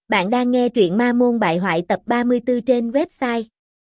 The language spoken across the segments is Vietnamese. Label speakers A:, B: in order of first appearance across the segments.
A: Bạn đang nghe truyện Ma Môn Bại Hoại tập 34 trên website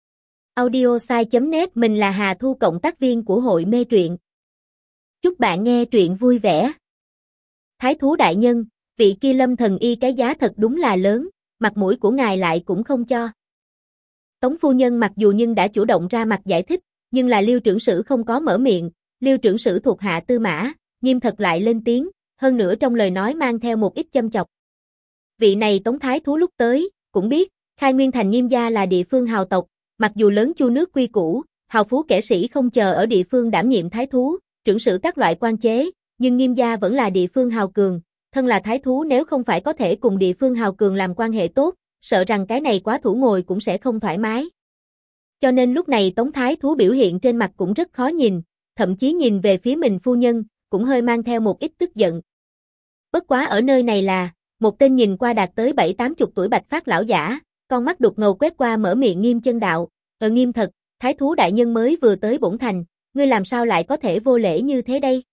A: audiosai.net. Mình là Hà Thu, cộng tác viên của hội mê truyện. Chúc bạn nghe truyện vui vẻ. Thái thú đại nhân, vị kia Lâm thần y cái giá thật đúng là lớn, mặt mũi của ngài lại cũng không cho. Tống phu nhân mặc dù nhưng đã chủ động ra mặt giải thích, nhưng là Liêu trưởng sử không có mở miệng. Liêu trưởng sử thuộc hạ Tư Mã, Nghiêm thật lại lên tiếng, hơn nữa trong lời nói mang theo một ít châm chọc. Vị này Tống thái thú lúc tới, cũng biết, Khai Nguyên thành Nghiêm gia là địa phương hào tộc, mặc dù lớn chu nước quy củ, hào phú kẻ sĩ không chờ ở địa phương đảm nhiệm thái thú, trưởng sử các loại quan chế, nhưng Nghiêm gia vẫn là địa phương hào cường, thân là thái thú nếu không phải có thể cùng địa phương hào cường làm quan hệ tốt, sợ rằng cái này quá thủ ngồi cũng sẽ không thoải mái. Cho nên lúc này Tống thái thú biểu hiện trên mặt cũng rất khó nhìn, thậm chí nhìn về phía mình phu nhân, cũng hơi mang theo một ít tức giận. Bất quá ở nơi này là một tên nhìn qua đạt tới 70-80 tuổi bạch phát lão giả, con mắt đục ngầu quét qua mở miệng Nghiêm chân đạo, Nghiêm thật, thái thú đại nhân mới vừa tới bổn thành, ngươi làm sao lại có thể vô lễ như thế đây?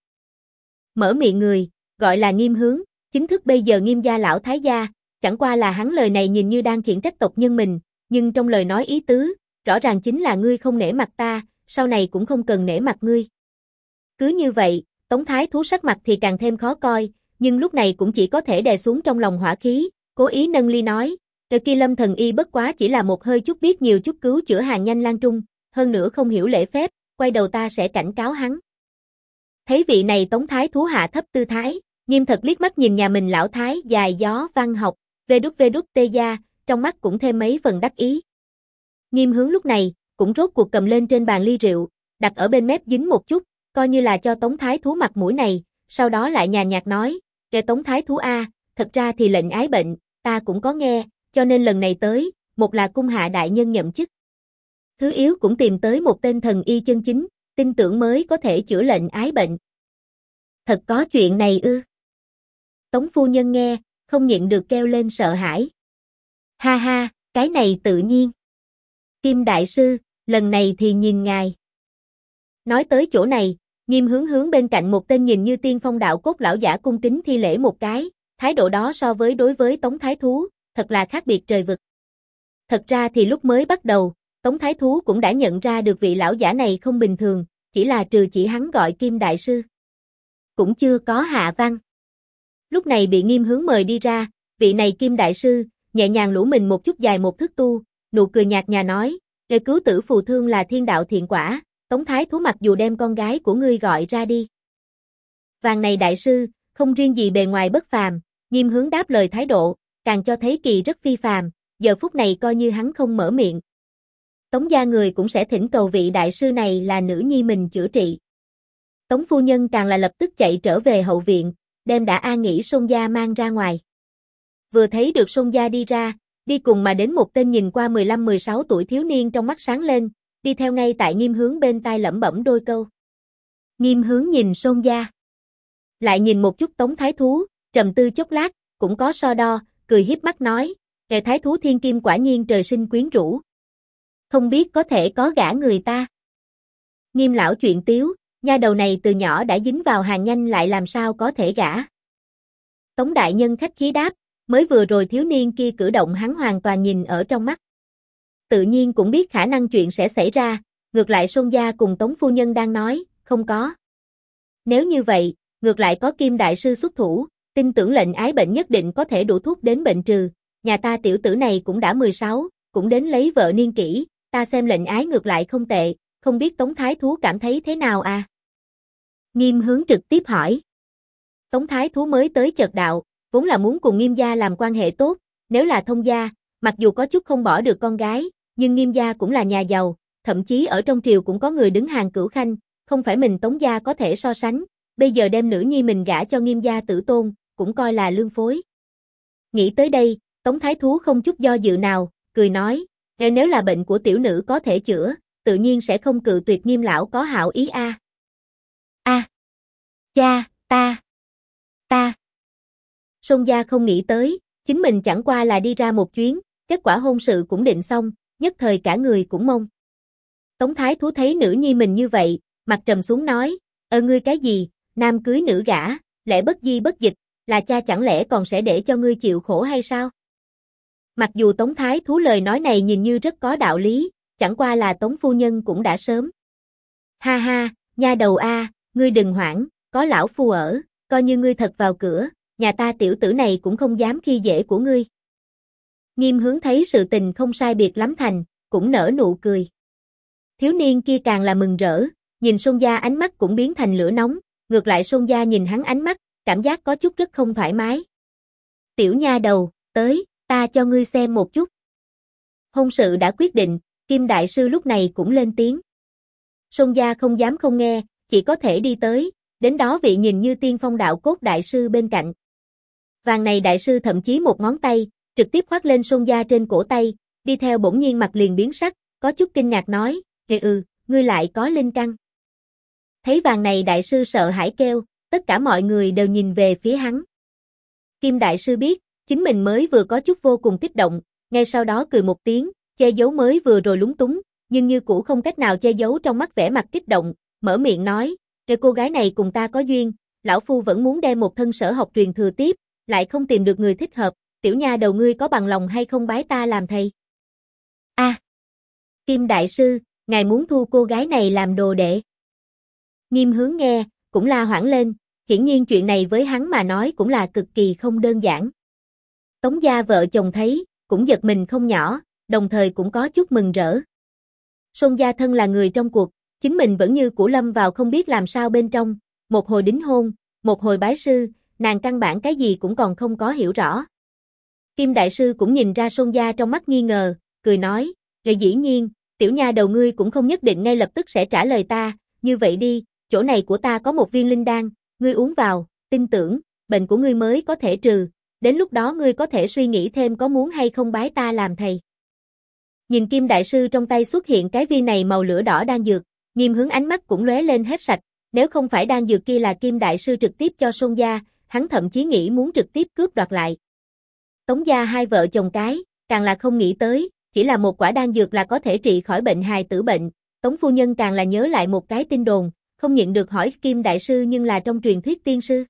A: Mở miệng người, gọi là Nghiêm Hướng, chính thức bây giờ Nghiêm gia lão thái gia, chẳng qua là hắn lời này nhìn như đang khiển trách tộc nhân mình, nhưng trong lời nói ý tứ, rõ ràng chính là ngươi không nể mặt ta, sau này cũng không cần nể mặt ngươi. Cứ như vậy, Tống thái thú sắc mặt thì càng thêm khó coi, nhưng lúc này cũng chỉ có thể đè xuống trong lòng hỏa khí, cố ý nâng ly nói, kia Lâm thần y bất quá chỉ là một hơi chút biết nhiều chút cứu chữa hàng nhanh lan trung, hơn nữa không hiểu lễ phép, quay đầu ta sẽ cảnh cáo hắn. Thấy vị này Tống thái thú hạ thấp tư thái, Nghiêm thật liếc mắt nhìn nhà mình lão thái dài gió văn học, vê đút tê gia, trong mắt cũng thêm mấy phần đắc ý. Nghiêm Hướng lúc này, cũng rốt cuộc cầm lên trên bàn ly rượu, đặt ở bên mép dính một chút, coi như là cho Tống thái thú mặt mũi này, sau đó lại nhàn nhạt nói, Tống thái thú a, thật ra thì lệnh ái bệnh, ta cũng có nghe, cho nên lần này tới, một là cung hạ đại nhân nhậm chức. Thứ yếu cũng tìm tới một tên thần y chân chính, tin tưởng mới có thể chữa lệnh ái bệnh. Thật có chuyện này ư? Tống phu nhân nghe, không nhịn được kêu lên sợ hãi. Ha ha, cái này tự nhiên. Kim đại sư, lần này thì nhìn ngài. Nói tới chỗ này, Nghiêm Hướng hướng bên cạnh một tên nhìn như tiên phong đạo cốt lão giả cung kính thi lễ một cái, thái độ đó so với đối với Tống thái thú, thật là khác biệt trời vực. Thật ra thì lúc mới bắt đầu, Tống thái thú cũng đã nhận ra được vị lão giả này không bình thường, chỉ là trừ chỉ hắn gọi Kim đại sư. Cũng chưa có hạ văn. Lúc này bị Nghiêm Hướng mời đi ra, vị này Kim đại sư, nhẹ nhàng lũ mình một chút dài một thước tu, nụ cười nhạt nhòa nói, để cứu tử phù thương là thiên đạo thiện quả. Tống thái thú mặc dù đem con gái của ngươi gọi ra đi. Vàng này đại sư, không riêng gì bề ngoài bất phàm, Nghiêm Hướng đáp lời thái độ, càng cho thấy kỳ rất phi phàm, giờ phút này coi như hắn không mở miệng. Tống gia người cũng sẽ thỉnh cầu vị đại sư này là nữ nhi mình chữa trị. Tống phu nhân càng là lập tức chạy trở về hậu viện, đem đã an nghỉ Sôn gia mang ra ngoài. Vừa thấy được Sôn gia đi ra, đi cùng mà đến một tên nhìn qua 15-16 tuổi thiếu niên trong mắt sáng lên, đi theo ngay tại Nghiêm Hướng bên tai lẩm bẩm đôi câu. Nghiêm Hướng nhìn Sôn gia, lại nhìn một chút Tống thái thú, trầm tư chốc lát, cũng có so đo, cười hiếp mắt nói, thái thú thiên kim quả nhiên trời sinh quyến rũ. Không biết có thể có gả người ta. Nghiêm lão chuyện tiếu, nha đầu này từ nhỏ đã dính vào hàng nhanh lại làm sao có thể gả. Tống đại nhân khách khí đáp, mới vừa rồi thiếu niên kia cử động hắn hoàn toàn nhìn ở trong mắt. Tự nhiên cũng biết khả năng chuyện sẽ xảy ra, ngược lại Sôn gia cùng Tống phu nhân đang nói, không có. Nếu như vậy, ngược lại có Kim đại sư xuất thủ, tin tưởng lệnh ái bệnh nhất định có thể đủ thuốc đến bệnh trừ, nhà ta tiểu tử này cũng đã 16, cũng đến lấy vợ niên kỷ, ta xem lệnh ái ngược lại không tệ, không biết Tống thái thú cảm thấy thế nào à? Nghiêm Hướng trực tiếp hỏi. Tống thái thú mới tới chợt đạo, vốn là muốn cùng Nghiêm gia làm quan hệ tốt, nếu là thông gia, mặc dù có chút không bỏ được con gái, nhưng Nghiêm gia cũng là nhà giàu, thậm chí ở trong triều cũng có người đứng hàng cửu khanh, không phải mình Tống gia có thể so sánh, bây giờ đem nữ nhi mình gả cho Nghiêm gia tử tôn, cũng coi là lương phối. Nghĩ tới đây, Tống thái thú không chút do dự nào, cười nói, nếu là bệnh của tiểu nữ có thể chữa, tự nhiên sẽ không cự tuyệt Nghiêm lão có hảo ý a. Cha, ta. Sôn gia không nghĩ tới, chính mình chẳng qua là đi ra một chuyến, kết quả hôn sự cũng định xong, nhất thời cả người cũng mông. Tống thái thú thấy nữ nhi mình như vậy, mặt trầm xuống nói, ngươi cái gì, nam cưới nữ gả, lẽ bất di bất dịch, là cha chẳng lẽ còn sẽ để cho ngươi chịu khổ hay sao? Mặc dù Tống Thái Thú lời nói này nhìn như rất có đạo lý, chẳng qua là Tống phu nhân cũng đã sớm. Ha ha, nha đầu a, ngươi đừng hoảng, có lão phu ở, coi như ngươi thật vào cửa, nhà ta tiểu tử này cũng không dám khi dễ của ngươi. Nghiêm Hướng thấy sự tình không sai biệt lắm thành, cũng nở nụ cười. Thiếu niên kia càng là mừng rỡ, nhìn Sôn Gia ánh mắt cũng biến thành lửa nóng, ngược lại Sôn Gia nhìn hắn ánh mắt, cảm giác có chút rất không thoải mái. Tiểu nha đầu, tới, ta cho ngươi xem một chút. Hôn sự đã quyết định, Kim Đại Sư lúc này cũng lên tiếng. Sôn Gia không dám không nghe, chỉ có thể đi tới, đến đó vị nhìn như tiên phong đạo cốt Đại Sư bên cạnh. Vàng này Đại Sư thậm chí một ngón tay, trực tiếp khoác lên Sôn Gia trên cổ tay, đi theo bỗng nhiên mặt liền biến sắc, có chút kinh ngạc nói, ngươi lại có linh căn. Thấy vàng này Đại Sư sợ hãi kêu, tất cả mọi người đều nhìn về phía hắn. Kim Đại Sư biết, chính mình mới vừa có chút vô cùng kích động, ngay sau đó cười một tiếng, che giấu mới vừa rồi lúng túng, nhưng như cũ không cách nào che giấu trong mắt vẻ mặt kích động, mở miệng nói, cô gái này cùng ta có duyên, lão phu vẫn muốn đem một thân sở học truyền thừa tiếp, lại không tìm được người thích hợp, tiểu nha đầu ngươi có bằng lòng hay không bái ta làm thầy? Kim Đại Sư, ngài muốn thu cô gái này làm đồ đệ. Nghiêm Hướng nghe, cũng la hoảng lên, hiển nhiên chuyện này với hắn mà nói cũng là cực kỳ không đơn giản. Tống gia vợ chồng thấy, cũng giật mình không nhỏ, đồng thời cũng có chút mừng rỡ. Sôn Gia thân là người trong cuộc, chính mình vẫn như cũ lâm vào không biết làm sao bên trong, một hồi đính hôn, một hồi bái sư, nàng căn bản cái gì cũng còn không có hiểu rõ. Kim Đại Sư cũng nhìn ra Sôn Gia trong mắt nghi ngờ, cười nói, dĩ nhiên, tiểu nha đầu ngươi cũng không nhất định ngay lập tức sẽ trả lời ta, như vậy đi, chỗ này của ta có một viên linh đan, ngươi uống vào, tin tưởng, bệnh của ngươi mới có thể trừ, đến lúc đó ngươi có thể suy nghĩ thêm có muốn hay không bái ta làm thầy. Nhìn Kim Đại Sư trong tay xuất hiện cái viên này màu lửa đỏ đan dược, Nghiêm Hướng ánh mắt cũng lóe lên hết sạch, nếu không phải đan dược kia là Kim Đại Sư trực tiếp cho Sôn Gia, hắn thậm chí nghĩ muốn trực tiếp cướp đoạt lại. Tống gia hai vợ chồng cái, càng là không nghĩ tới, chỉ là một quả đan dược là có thể trị khỏi bệnh hài tử bệnh, Tống phu nhân càng là nhớ lại một cái tin đồn, không nhịn được hỏi Kim Đại Sư nhưng là trong truyền thuyết tiên sư.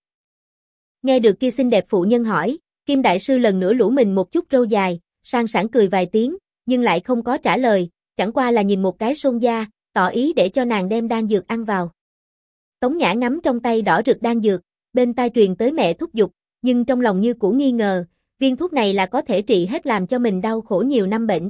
A: Nghe được kia xinh đẹp phụ nhân hỏi, Kim Đại Sư lần nữa lũ mình một chút râu dài, sang sảng cười vài tiếng, nhưng lại không có trả lời, chẳng qua là nhìn một cái Sôn Gia, tỏ ý để cho nàng đem đan dược ăn vào. Tống Nhã ngắm trong tay đỏ rực đan dược, bên tai truyền tới mẹ thúc giục, nhưng trong lòng như cũ nghi ngờ, viên thuốc này là có thể trị hết làm cho mình đau khổ nhiều năm bệnh.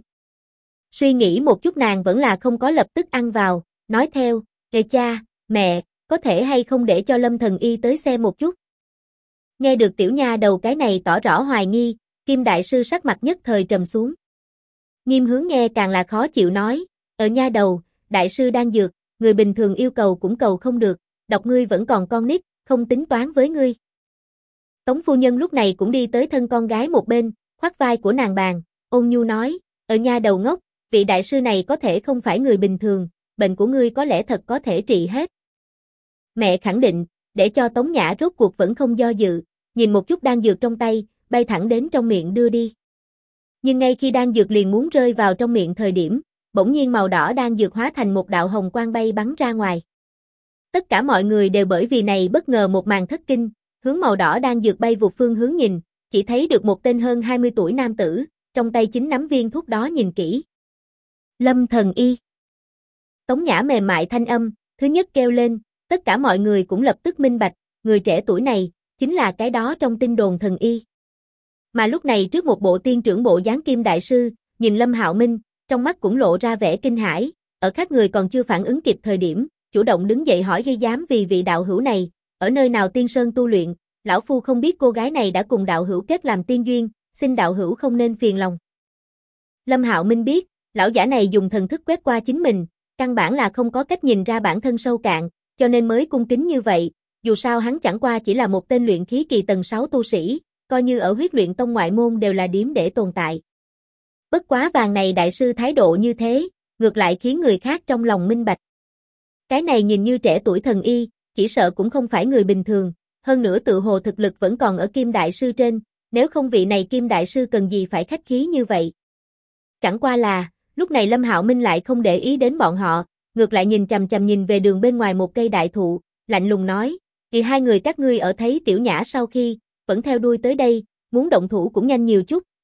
A: Suy nghĩ một chút nàng vẫn là không có lập tức ăn vào, nói theo, cha, mẹ, có thể hay không để cho Lâm Thần Y tới xem một chút. Nghe được tiểu nha đầu cái này tỏ rõ hoài nghi, Kim Đại Sư sắc mặt nhất thời trầm xuống. Nghiêm Hướng nghe càng là khó chịu nói, nha đầu, Đại Sư đang dược, người bình thường yêu cầu cũng cầu không được, độc ngươi vẫn còn con nít, không tính toán với ngươi. Tống phu nhân lúc này cũng đi tới thân con gái một bên, khoác vai của nàng bàn, ôn nhu nói, nha đầu ngốc, vị Đại Sư này có thể không phải người bình thường, bệnh của ngươi có lẽ thật có thể trị hết. Mẹ khẳng định, để cho Tống Nhã rốt cuộc vẫn không do dự, nhìn một chút đan dược trong tay, bay thẳng đến trong miệng đưa đi. Nhưng ngay khi đan dược liền muốn rơi vào trong miệng thời điểm, bỗng nhiên màu đỏ đan dược hóa thành một đạo hồng quang bay bắn ra ngoài. Tất cả mọi người đều bởi vì này bất ngờ một màn thất kinh, hướng màu đỏ đan dược bay vụt phương hướng nhìn, chỉ thấy được một tên hơn 20 tuổi nam tử, trong tay chính nắm viên thuốc đó nhìn kỹ. Lâm Thần Y. Tống Nhã mềm mại thanh âm, thứ nhất kêu lên, tất cả mọi người cũng lập tức minh bạch, người trẻ tuổi này, chính là cái đó trong tin đồn thần y. Mà lúc này trước một bộ tiên trưởng bộ dáng Kim Đại Sư, nhìn Lâm Hạo Minh, trong mắt cũng lộ ra vẻ kinh hãi, ở các người còn chưa phản ứng kịp thời điểm, chủ động đứng dậy hỏi ghi dám vì vị đạo hữu này, ở nơi nào tiên sơn tu luyện, lão phu không biết cô gái này đã cùng đạo hữu kết làm tiên duyên, xin đạo hữu không nên phiền lòng. Lâm Hạo Minh biết, lão giả này dùng thần thức quét qua chính mình, căn bản là không có cách nhìn ra bản thân sâu cạn, cho nên mới cung kính như vậy, dù sao hắn chẳng qua chỉ là một tên luyện khí kỳ tầng 6 tu sĩ, coi như ở huyết luyện tông ngoại môn đều là điếm để tồn tại. Bất quá vàng này Đại Sư thái độ như thế, ngược lại khiến người khác trong lòng minh bạch. Cái này nhìn như trẻ tuổi thần y, chỉ sợ cũng không phải người bình thường, hơn nữa tự hồ thực lực vẫn còn ở Kim Đại Sư trên, nếu không vị này Kim Đại Sư cần gì phải khách khí như vậy. Chẳng qua là, lúc này Lâm Hạo Minh lại không để ý đến bọn họ, ngược lại nhìn chằm chằm nhìn về đường bên ngoài một cây đại thụ, lạnh lùng nói, thì hai người các ngươi ở thấy Tiểu Nhã sau khi, vẫn theo đuôi tới đây, muốn động thủ cũng nhanh nhiều chút,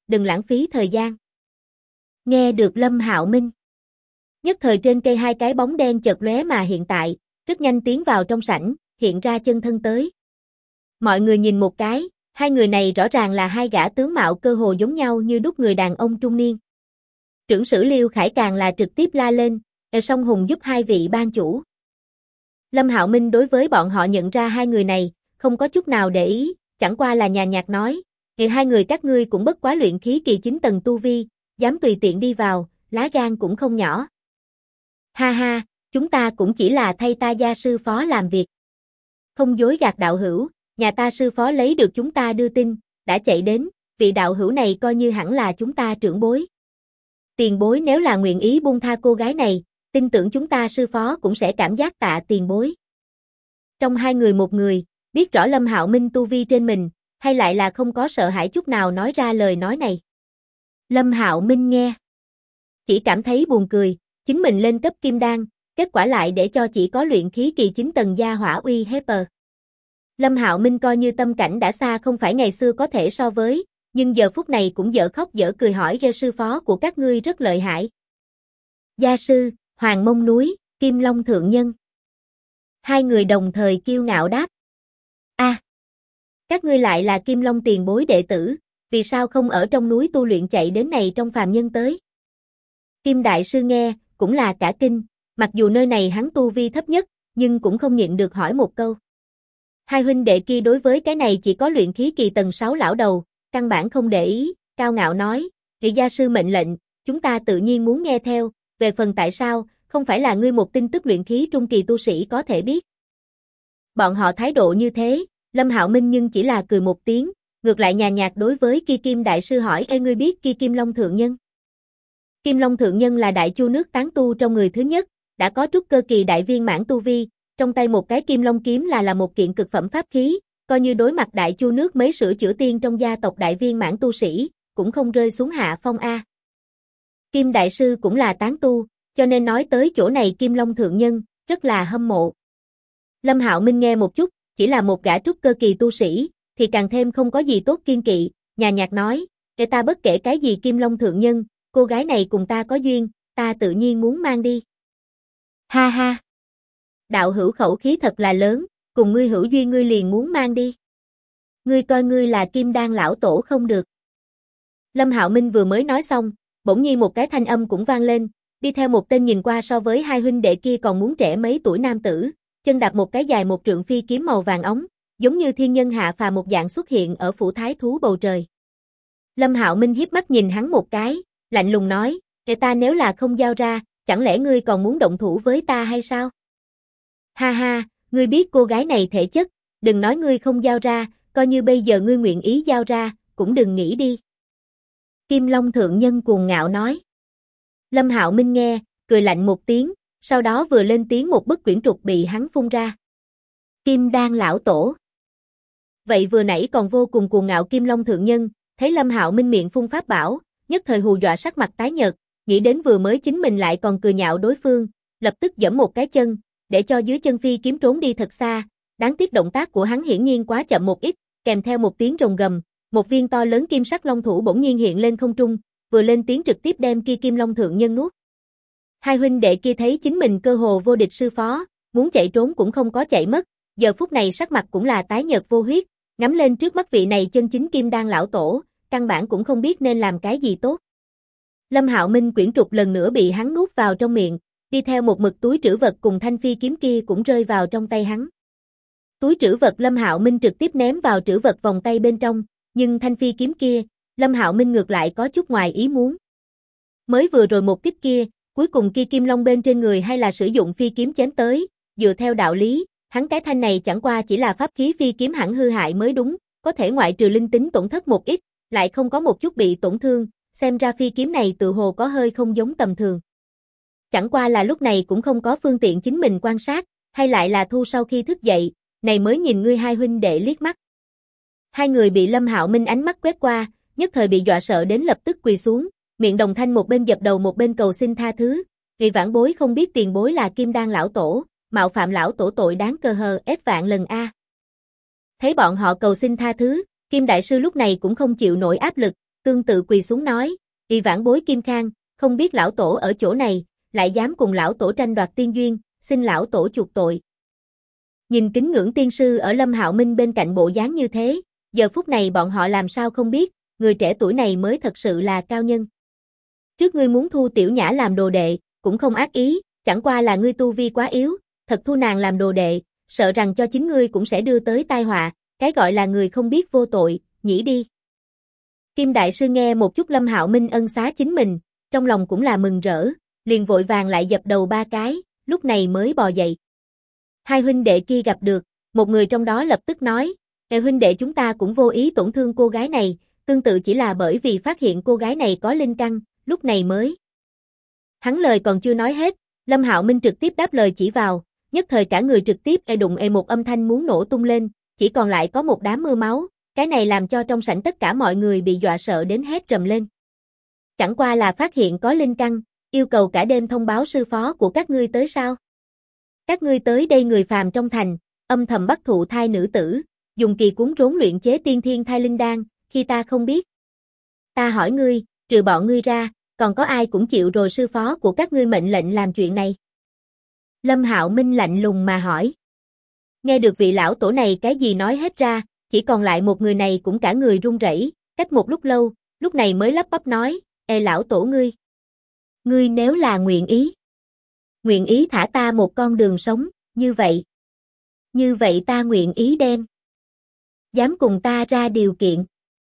A: đừng lãng phí thời gian. Nghe được Lâm Hạo Minh. Nhất thời trên cây hai cái bóng đen chợt lóe mà hiện tại, rất nhanh tiến vào trong sảnh, hiện ra chân thân tới. Mọi người nhìn một cái, hai người này rõ ràng là hai gã tướng mạo cơ hồ giống nhau như đúc người đàn ông trung niên. Trưởng sử Liêu Khải càng là trực tiếp la lên, song hùng giúp hai vị ban chủ. Lâm Hạo Minh đối với bọn họ nhận ra hai người này, không có chút nào để ý, chẳng qua là nhàn nhạt nói, hai người các ngươi cũng bất quá luyện khí kỳ 9 tầng tu vi, dám tùy tiện đi vào, lá gan cũng không nhỏ. Ha ha, chúng ta cũng chỉ là thay ta gia sư phó làm việc. Không dối gạt đạo hữu, nhà ta sư phó lấy được chúng ta đưa tin, đã chạy đến, vị đạo hữu này coi như hẳn là chúng ta trưởng bối. Tiền bối nếu là nguyện ý buông tha cô gái này, tin tưởng chúng ta sư phó cũng sẽ cảm giác tạ tiền bối. Trong hai người một người, biết rõ Lâm Hạo Minh tu vi trên mình, hay lại là không có sợ hãi chút nào nói ra lời nói này. Lâm Hạo Minh nghe, chỉ cảm thấy buồn cười, chính mình lên cấp kim đan, kết quả lại để cho chỉ có luyện khí kỳ 9 tầng gia hỏa uy hiếp. Lâm Hạo Minh coi như tâm cảnh đã xa không phải ngày xưa có thể so với, nhưng giờ phút này cũng dở khóc dở cười hỏi ghê sư phó của các ngươi rất lợi hại. Gia sư, Hoàng Mông núi, Kim Long thượng nhân. Hai người đồng thời kiêu ngạo đáp. Các ngươi lại là Kim Long tiền bối đệ tử, vì sao không ở trong núi tu luyện chạy đến này trong phàm nhân tới? Kim Đại Sư nghe, cũng là cả kinh, mặc dù nơi này hắn tu vi thấp nhất, nhưng cũng không nhịn được hỏi một câu. Hai huynh đệ kia đối với cái này chỉ có luyện khí kỳ tầng 6 lão đầu, căn bản không để ý, cao ngạo nói, vị gia sư mệnh lệnh, chúng ta tự nhiên muốn nghe theo, về phần tại sao, không phải là ngươi một tin tức luyện khí trung kỳ tu sĩ có thể biết. Bọn họ thái độ như thế, Lâm Hạo Minh nhưng chỉ là cười một tiếng, ngược lại nhàn nhạt đối với Ki Kim Đại Sư hỏi ngươi biết Ki Kim Long Thượng Nhân? Kim Long Thượng Nhân là đại chu nước tán tu trong người thứ nhất, đã có trúc cơ kỳ đại viên mãn tu vi, trong tay một cái Kim Long kiếm là một kiện cực phẩm pháp khí, coi như đối mặt đại chu nước mấy sửa chữa tiên trong gia tộc đại viên mãn tu sĩ, cũng không rơi xuống hạ phong a. Kim Đại Sư cũng là tán tu, cho nên nói tới chỗ này Kim Long Thượng Nhân, rất là hâm mộ. Lâm Hạo Minh nghe một chút, chỉ là một gã trúc cơ kỳ tu sĩ, thì càng thêm không có gì tốt kiên kỵ, nhàn nhạt nói, để ta bất kể cái gì Kim Long Thượng Nhân, cô gái này cùng ta có duyên, ta tự nhiên muốn mang đi. Ha ha! Đạo hữu khẩu khí thật là lớn, cùng ngươi hữu duyên ngươi liền muốn mang đi. Ngươi coi ngươi là Kim Đan lão tổ không được. Lâm Hạo Minh vừa mới nói xong, bỗng nhiên một cái thanh âm cũng vang lên, đi theo một tên nhìn qua so với hai huynh đệ kia còn muốn trẻ mấy tuổi nam tử, chân đạp một cái dài một trượng phi kiếm màu vàng óng, giống như thiên nhân hạ phàm một dạng xuất hiện ở phủ thái thú bầu trời. Lâm Hạo Minh hiếp mắt nhìn hắn một cái, lạnh lùng nói, ta nếu là không giao ra, chẳng lẽ ngươi còn muốn động thủ với ta hay sao? Ha ha, ngươi biết cô gái này thể chất, đừng nói ngươi không giao ra, coi như bây giờ ngươi nguyện ý giao ra, cũng đừng nghĩ đi. Kim Long Thượng Nhân cuồng ngạo nói. Lâm Hạo Minh nghe, cười lạnh một tiếng, sau đó vừa lên tiếng một bức quyển trục bị hắn phun ra. Kim Đan lão tổ. Vậy vừa nãy còn vô cùng cuồng ngạo Kim Long Thượng Nhân, thấy Lâm Hạo Minh miệng phun pháp bảo, nhất thời hù dọa sắc mặt tái nhợt, nghĩ đến vừa mới chính mình lại còn cười nhạo đối phương, lập tức giẫm một cái chân, để cho dưới chân phi kiếm trốn đi thật xa, đáng tiếc động tác của hắn hiển nhiên quá chậm một ít, kèm theo một tiếng rồng gầm, một viên to lớn kim sắc long thủ bỗng nhiên hiện lên không trung, vừa lên tiếng trực tiếp đem kia Kim Long Thượng Nhân nuốt. Hai huynh đệ kia thấy chính mình cơ hồ vô địch sư phó, muốn chạy trốn cũng không có chạy mất, giờ phút này sắc mặt cũng là tái nhợt vô huyết, ngắm lên trước mắt vị này chân chính Kim Đan lão tổ, căn bản cũng không biết nên làm cái gì tốt. Lâm Hạo Minh quyển trục lần nữa bị hắn nuốt vào trong miệng, đi theo một mực túi trữ vật cùng thanh phi kiếm kia cũng rơi vào trong tay hắn. Túi trữ vật Lâm Hạo Minh trực tiếp ném vào trữ vật vòng tay bên trong, nhưng thanh phi kiếm kia, Lâm Hạo Minh ngược lại có chút ngoài ý muốn. Mới vừa rồi một tiếp kia, cuối cùng kia kim long bên trên người hay là sử dụng phi kiếm chém tới, dựa theo đạo lý, hắn cái thanh này chẳng qua chỉ là pháp khí phi kiếm hẳn hư hại mới đúng, có thể ngoại trừ linh tính tổn thất một ít, lại không có một chút bị tổn thương, xem ra phi kiếm này tự hồ có hơi không giống tầm thường. Chẳng qua là lúc này cũng không có phương tiện chính mình quan sát, hay lại là thu sau khi thức dậy, này mới nhìn ngươi hai huynh đệ liếc mắt. Hai người bị Lâm Hạo Minh ánh mắt quét qua, nhất thời bị dọa sợ đến lập tức quỳ xuống, miệng đồng thanh một bên dập đầu một bên cầu xin tha thứ, vì vãn bối không biết tiền bối là Kim Đan lão tổ, mạo phạm lão tổ tội đáng cơ hờ ép vạn lần a. Thấy bọn họ cầu xin tha thứ, Kim Đại Sư lúc này cũng không chịu nổi áp lực, tương tự quỳ xuống nói, vãn bối Kim Khang, không biết lão tổ ở chỗ này, lại dám cùng lão tổ tranh đoạt tiên duyên, xin lão tổ chuộc tội. Nhìn kính ngưỡng tiên sư ở Lâm Hạo Minh bên cạnh bộ dáng như thế, giờ phút này bọn họ làm sao không biết, người trẻ tuổi này mới thật sự là cao nhân. Trước ngươi muốn thu Tiểu Nhã làm đồ đệ, cũng không ác ý, chẳng qua là ngươi tu vi quá yếu, thật thu nàng làm đồ đệ, sợ rằng cho chính ngươi cũng sẽ đưa tới tai họa, cái gọi là người không biết vô tội, nhỉ đi. Kim Đại Sư nghe một chút Lâm Hạo Minh ân xá chính mình, trong lòng cũng là mừng rỡ, liền vội vàng lại dập đầu 3 cái, lúc này mới bò dậy. Hai huynh đệ kia gặp được, một người trong đó lập tức nói, huynh đệ chúng ta cũng vô ý tổn thương cô gái này, tương tự chỉ là bởi vì phát hiện cô gái này có linh căn, lúc này mới. Hắn lời còn chưa nói hết, Lâm Hạo Minh trực tiếp đáp lời chỉ vào, nhất thời cả người trực tiếp đụng một âm thanh muốn nổ tung lên, chỉ còn lại có một đám mưa máu, cái này làm cho trong sảnh tất cả mọi người bị dọa sợ đến hét rầm lên. Chẳng qua là phát hiện có linh căn, yêu cầu cả đêm thông báo sư phó của các ngươi tới sao? Các ngươi tới đây người phàm trong thành, âm thầm bắt thụ thai nữ tử, dùng kỳ cuốn rốn luyện chế tiên thiên thai linh đan, khi ta không biết. Ta hỏi ngươi, trừ bọn ngươi ra, còn có ai cũng chịu rồi sư phó của các ngươi mệnh lệnh làm chuyện này? Lâm Hạo Minh lạnh lùng mà hỏi. Nghe được vị lão tổ này cái gì nói hết ra, chỉ còn lại một người này cũng cả người run rẩy, cách một lúc lâu, lúc này mới lắp bắp nói, lão tổ ngươi. Ngươi nếu là nguyện ý thả ta một con đường sống, như vậy ta nguyện ý đem. Dám cùng ta ra điều kiện.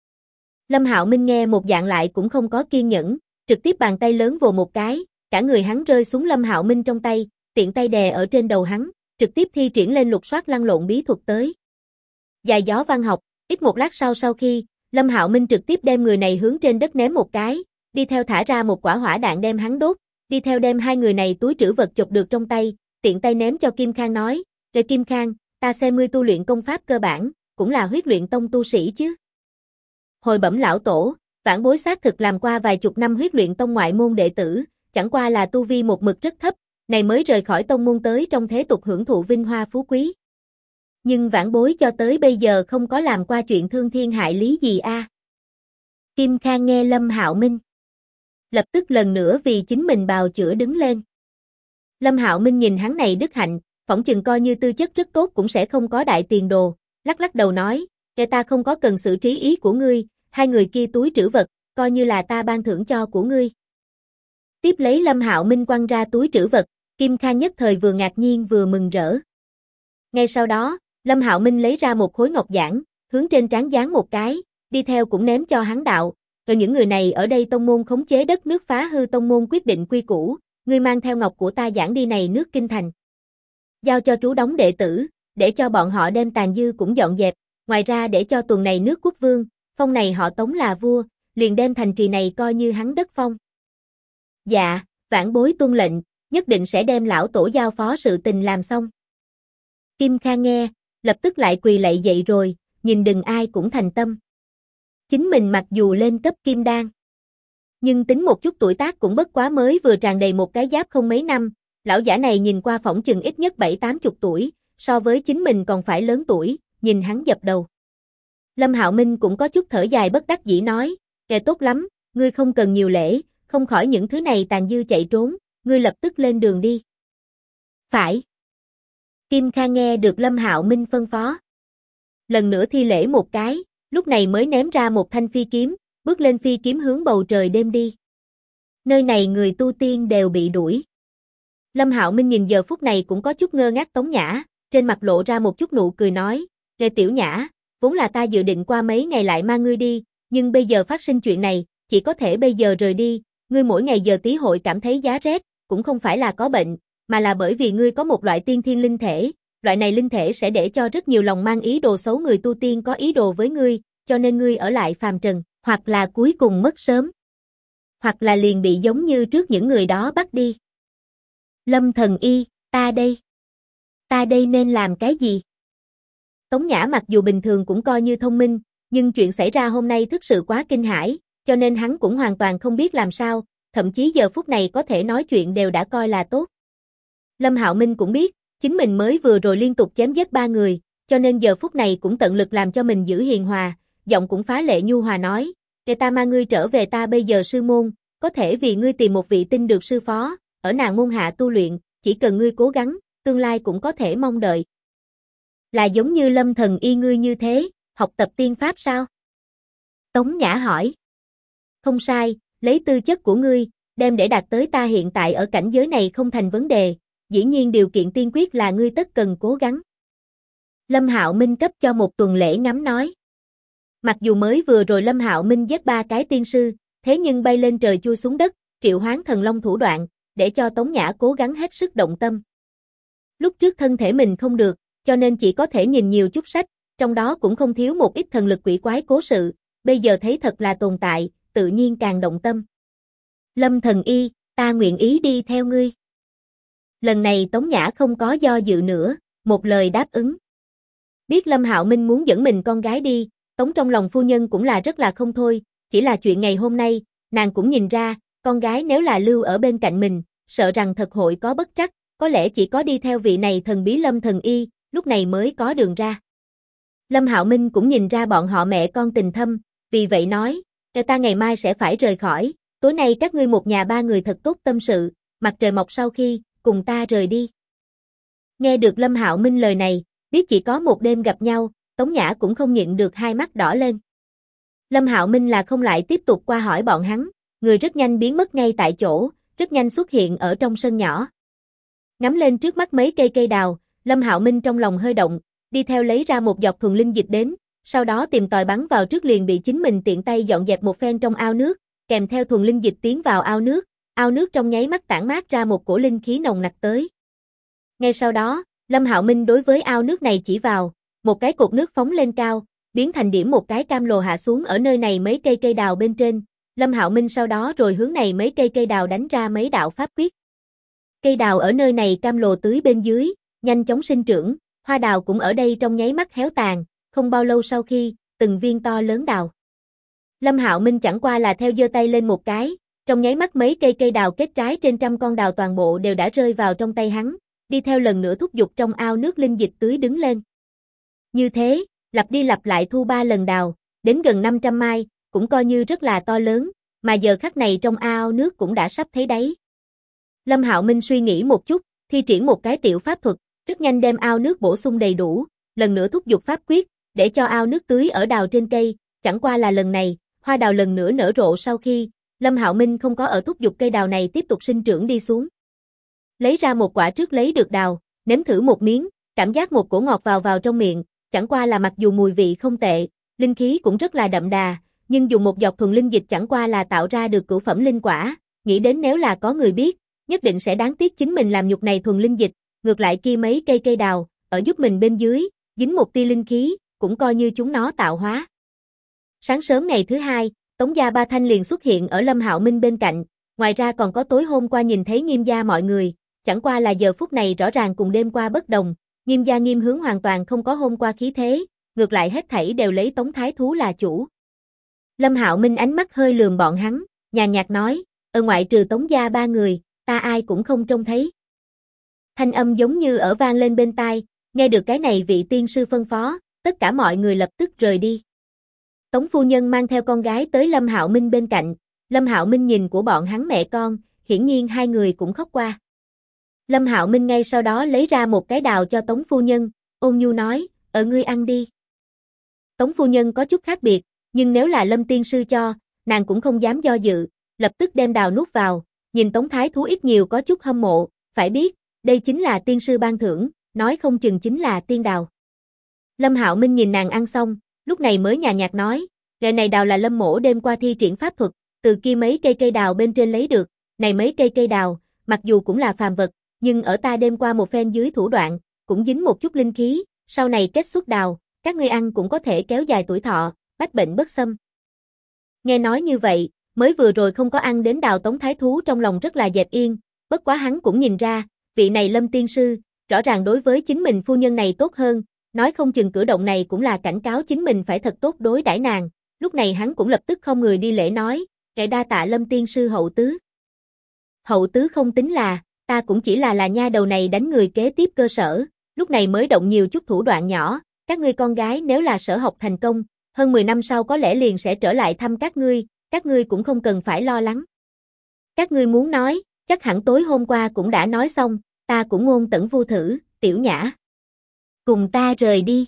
A: Lâm Hạo Minh nghe một dạng lại cũng không có kiên nhẫn, trực tiếp bàn tay lớn vồ một cái, cả người hắn rơi xuống Lâm Hạo Minh trong tay, tiện tay đè ở trên đầu hắn, trực tiếp thi triển lên lục soát lăn lộn bí thuật tới. Dài gió văn học, ít một lát sau khi, Lâm Hạo Minh trực tiếp đem người này hướng trên đất ném một cái, đi theo thả ra một quả hỏa đạn đem hắn đốt, đi theo đem hai người này túi trữ vật chụp được trong tay, tiện tay ném cho Kim Khang nói, "Lê Kim Khang, ta xem ngươi tu luyện công pháp cơ bản, cũng là huyết luyện tông tu sĩ chứ?" Hồi bẩm lão tổ, vãn bối xác thực làm qua vài chục năm huyết luyện tông ngoại môn đệ tử, chẳng qua là tu vi một mực rất thấp, này mới rời khỏi tông môn tới trong thế tục hưởng thụ vinh hoa phú quý. Nhưng vãn bối cho tới bây giờ không có làm qua chuyện thương thiên hại lý gì a. Kim Khang nghe Lâm Hạo Minh, lập tức lần nữa vì chính mình bào chữa đứng lên. Lâm Hạo Minh nhìn hắn này đức hạnh, phỏng chừng coi như tư chất rất tốt cũng sẽ không có đại tiền đồ, lắc đầu nói, ta không có cần xử trí ý của ngươi, hai người kia túi trữ vật, coi như là ta ban thưởng cho của ngươi. Tiếp lấy Lâm Hạo Minh quăng ra túi trữ vật, Kim Khang nhất thời vừa ngạc nhiên vừa mừng rỡ. Ngay sau đó, Lâm Hạo Minh lấy ra một khối ngọc giản, hướng trên trán dán một cái, đi theo cũng ném cho hắn đạo, rồi những người này ở đây tông môn khống chế đất nước phá hư tông môn quyết định quy củ, ngươi mang theo ngọc của ta giảng đi này nước kinh thành. Giao cho trú đóng đệ tử, để cho bọn họ đem tàn dư cũng dọn dẹp, ngoài ra để cho tuần này nước quốc vương, phong này họ Tống là vua, liền đem thành trì này coi như hắn đất phong. Dạ, vãn bối tuân lệnh, nhất định sẽ đem lão tổ giao phó sự tình làm xong. Kim Khang nghe, lập tức lại quỳ lạy dậy rồi, nhìn đừng ai cũng thành tâm. Chính mình mặc dù lên cấp kim đan, nhưng tính một chút tuổi tác cũng bất quá mới vừa tràn đầy một cái giáp không mấy năm, lão giả này nhìn qua phỏng chừng ít nhất 7-80 tuổi, so với chính mình còn phải lớn tuổi, nhìn hắn dập đầu. Lâm Hạo Minh cũng có chút thở dài bất đắc dĩ nói, tốt lắm, ngươi không cần nhiều lễ, không khỏi những thứ này tàn dư chạy trốn, ngươi lập tức lên đường đi. Phải. Kim Khang nghe được Lâm Hạo Minh phân phó. Lần nữa thi lễ một cái, lúc này mới ném ra một thanh phi kiếm, bước lên phi kiếm hướng bầu trời đêm đi. Nơi này người tu tiên đều bị đuổi. Lâm Hạo Minh nhìn giờ phút này cũng có chút ngơ ngác Tống Nhã, trên mặt lộ ra một chút nụ cười nói, Lê Tiểu Nhã, vốn là ta dự định qua mấy ngày lại mang ngươi đi, nhưng bây giờ phát sinh chuyện này, chỉ có thể bây giờ rời đi, ngươi mỗi ngày giờ tí hội cảm thấy giá rét, cũng không phải là có bệnh, mà là bởi vì ngươi có một loại tiên thiên linh thể, loại này linh thể sẽ để cho rất nhiều lòng mang ý đồ xấu người tu tiên có ý đồ với ngươi, cho nên ngươi ở lại phàm trần, hoặc là cuối cùng mất sớm, hoặc là liền bị giống như trước những người đó bắt đi. Lâm Thần Y, ta đây nên làm cái gì? Tống Nhã mặc dù bình thường cũng coi như thông minh, nhưng chuyện xảy ra hôm nay thực sự quá kinh hãi, cho nên hắn cũng hoàn toàn không biết làm sao, thậm chí giờ phút này có thể nói chuyện đều đã coi là tốt. Lâm Hạo Minh cũng biết, chính mình mới vừa rồi liên tục chém giết 3 người, cho nên giờ phút này cũng tận lực làm cho mình giữ hiền hòa, giọng cũng phá lệ nhu hòa nói, Để ta mang ngươi trở về ta bây giờ sư môn, có thể vì ngươi tìm một vị tin được sư phó, ở nàng môn hạ tu luyện, chỉ cần ngươi cố gắng, tương lai cũng có thể mong đợi. Là giống như Lâm Thần Y ngươi như thế, học tập tiên pháp sao? Tống Nhã hỏi. Không sai, lấy tư chất của ngươi, đem để đạt tới ta hiện tại ở cảnh giới này không thành vấn đề, dĩ nhiên điều kiện tiên quyết là ngươi tất cần cố gắng. Lâm Hạo Minh cấp cho một tuần lễ ngắm nói. Mặc dù mới vừa rồi Lâm Hạo Minh giết 3 cái tiên sư, thế nhưng bay lên trời chui xuống đất, triệu hoán thần long thủ đoạn, để cho Tống Nhã cố gắng hết sức động tâm. Lúc trước thân thể mình không được, cho nên chỉ có thể nhìn nhiều chút sách, trong đó cũng không thiếu một ít thần lực quỷ quái cố sự, bây giờ thấy thật là tồn tại, tự nhiên càng động tâm. Lâm Thần Y, ta nguyện ý đi theo ngươi. Lần này Tống Nhã không có do dự nữa, một lời đáp ứng. Biết Lâm Hạo Minh muốn dẫn mình con gái đi, Tống trong lòng phu nhân cũng là rất là không thôi, chỉ là chuyện ngày hôm nay, nàng cũng nhìn ra, con gái nếu là lưu ở bên cạnh mình, sợ rằng thật hội có bất trắc, có lẽ chỉ có đi theo vị này thần bí Lâm Thần Y, lúc này mới có đường ra. Lâm Hạo Minh cũng nhìn ra bọn họ mẹ con tình thâm, vì vậy nói, ta ngày mai sẽ phải rời khỏi, tối nay các ngươi một nhà 3 người thật tốt tâm sự, mặt trời mọc sau khi, cùng ta rời đi. Nghe được Lâm Hạo Minh lời này, biết chỉ có một đêm gặp nhau, Tống Nhã cũng không nhịn được hai mắt đỏ lên. Lâm Hạo Minh là không lại tiếp tục qua hỏi bọn hắn, người rất nhanh biến mất ngay tại chỗ, rất nhanh xuất hiện ở trong sân nhỏ. Ngắm lên trước mắt mấy cây đào, Lâm Hạo Minh trong lòng hơi động, đi theo lấy ra một giọt thuần linh dịch đến, sau đó tìm tòi bắn vào trước liền bị chính mình tiện tay dọn dẹp một phen trong ao nước, kèm theo thuần linh dịch tiến vào ao nước trong nháy mắt tản mát ra một cổ linh khí nồng nặc tới. Ngay sau đó, Lâm Hạo Minh đối với ao nước này chỉ vào, một cái cột nước phóng lên cao, biến thành điểm một cái cam lồ hạ xuống ở nơi này mấy cây đào bên trên, Lâm Hạo Minh sau đó rồi hướng này mấy cây đào đánh ra mấy đạo pháp quyết. Cây đào ở nơi này cam lồ tưới bên dưới, nhanh chóng sinh trưởng, hoa đào cũng ở đây trong nháy mắt héo tàn, không bao lâu sau khi, từng viên to lớn đào. Lâm Hạo Minh chẳng qua là theo giơ tay lên một cái, trong nháy mắt mấy cây đào kết trái trên trăm con đào toàn bộ đều đã rơi vào trong tay hắn, đi theo lần nữa thúc giục trong ao nước linh dịch tưới đứng lên. Như thế, lặp đi lặp lại thu 3 lần đào, đến gần 500 mai, cũng coi như rất là to lớn, mà giờ khắc này trong ao nước cũng đã sắp thấy đáy. Lâm Hạo Minh suy nghĩ một chút, thi triển một cái tiểu pháp thuật, rất nhanh đem ao nước bổ sung đầy đủ, lần nữa thúc giục pháp quyết, để cho ao nước tưới ở đào trên cây, chẳng qua là lần này, hoa đào lần nữa nở rộ sau khi, Lâm Hạo Minh không có ở thúc giục cây đào này tiếp tục sinh trưởng đi xuống. Lấy ra một quả trước lấy được đào, nếm thử một miếng, cảm giác một cổ ngọt vào trong miệng, chẳng qua là mặc dù mùi vị không tệ, linh khí cũng rất là đậm đà, nhưng dùng một giọt thuần linh dịch chẳng qua là tạo ra được cửu phẩm linh quả, nghĩ đến nếu là có người biết, nhất định sẽ đáng tiếc chính mình làm nhục này thuần linh dịch, ngược lại kia mấy cây đào, ở giúp mình bên dưới, dính một tia linh khí, cũng coi như chúng nó tạo hóa. Sáng sớm ngày thứ hai, Tống gia ba thanh liền xuất hiện ở Lâm Hạo Minh bên cạnh, ngoài ra còn có tối hôm qua nhìn thấy Nghiêm gia mọi người, chẳng qua là giờ phút này rõ ràng cùng đêm qua bất đồng, Nghiêm gia Nghiêm Hướng hoàn toàn không có hôm qua khí thế, ngược lại hết thảy đều lấy Tống Thái Thú là chủ. Lâm Hạo Minh ánh mắt hơi lườm bọn hắn, nhàn nhạt nói, ở ngoại trừ Tống gia 3 người, ta ai cũng không trông thấy. Thanh âm giống như ở vang lên bên tai, nghe được cái này vị tiên sư phân phó, tất cả mọi người lập tức rời đi. Tống phu nhân mang theo con gái tới Lâm Hạo Minh bên cạnh, Lâm Hạo Minh nhìn của bọn hắn mẹ con, hiển nhiên hai người cũng khóc qua. Lâm Hạo Minh ngay sau đó lấy ra một cái đào cho Tống phu nhân, ôn nhu nói, ở ngươi ăn đi. Tống phu nhân có chút khác biệt, nhưng nếu là Lâm tiên sư cho, nàng cũng không dám do dự, lập tức đem đào nuốt vào, nhìn Tống Thái Thú ít nhiều có chút hâm mộ, phải biết, đây chính là tiên sư ban thưởng, nói không chừng chính là tiên đào. Lâm Hạo Minh nhìn nàng ăn xong, lúc này mới nhàn nhạt nói, gậy này đào là Lâm mỗ đêm qua thi triển pháp thuật, từ kia mấy cây đào bên trên lấy được, này mấy cây đào, mặc dù cũng là phàm vật, nhưng ở ta đêm qua một phen dưới thủ đoạn, cũng dính một chút linh khí, sau này kết xuất đào, các ngươi ăn cũng có thể kéo dài tuổi thọ, bách bệnh bất xâm. Nghe nói như vậy, mới vừa rồi không có ăn đến đào Tống Thái Thú trong lòng rất là dẹp yên, bất quá hắn cũng nhìn ra, vị này Lâm tiên sư, rõ ràng đối với chính mình phu nhân này tốt hơn, nói không chừng cử động này cũng là cảnh cáo chính mình phải thật tốt đối đãi nàng, lúc này hắn cũng lập tức không người đi lễ nói, kệ đa tạ Lâm tiên sư hậu tứ. Hậu tứ không tính là, ta cũng chỉ là nha đầu này đánh người kế tiếp cơ sở, lúc này mới động nhiều chút thủ đoạn nhỏ, các ngươi con gái nếu là sở học thành công, hơn 10 năm sau có lẽ liền sẽ trở lại thăm các ngươi cũng không cần phải lo lắng. Các ngươi muốn nói, chắc hẳn tối hôm qua cũng đã nói xong, ta cũng ngôn tẩn vu thử, Tiểu Nhã. Cùng ta rời đi.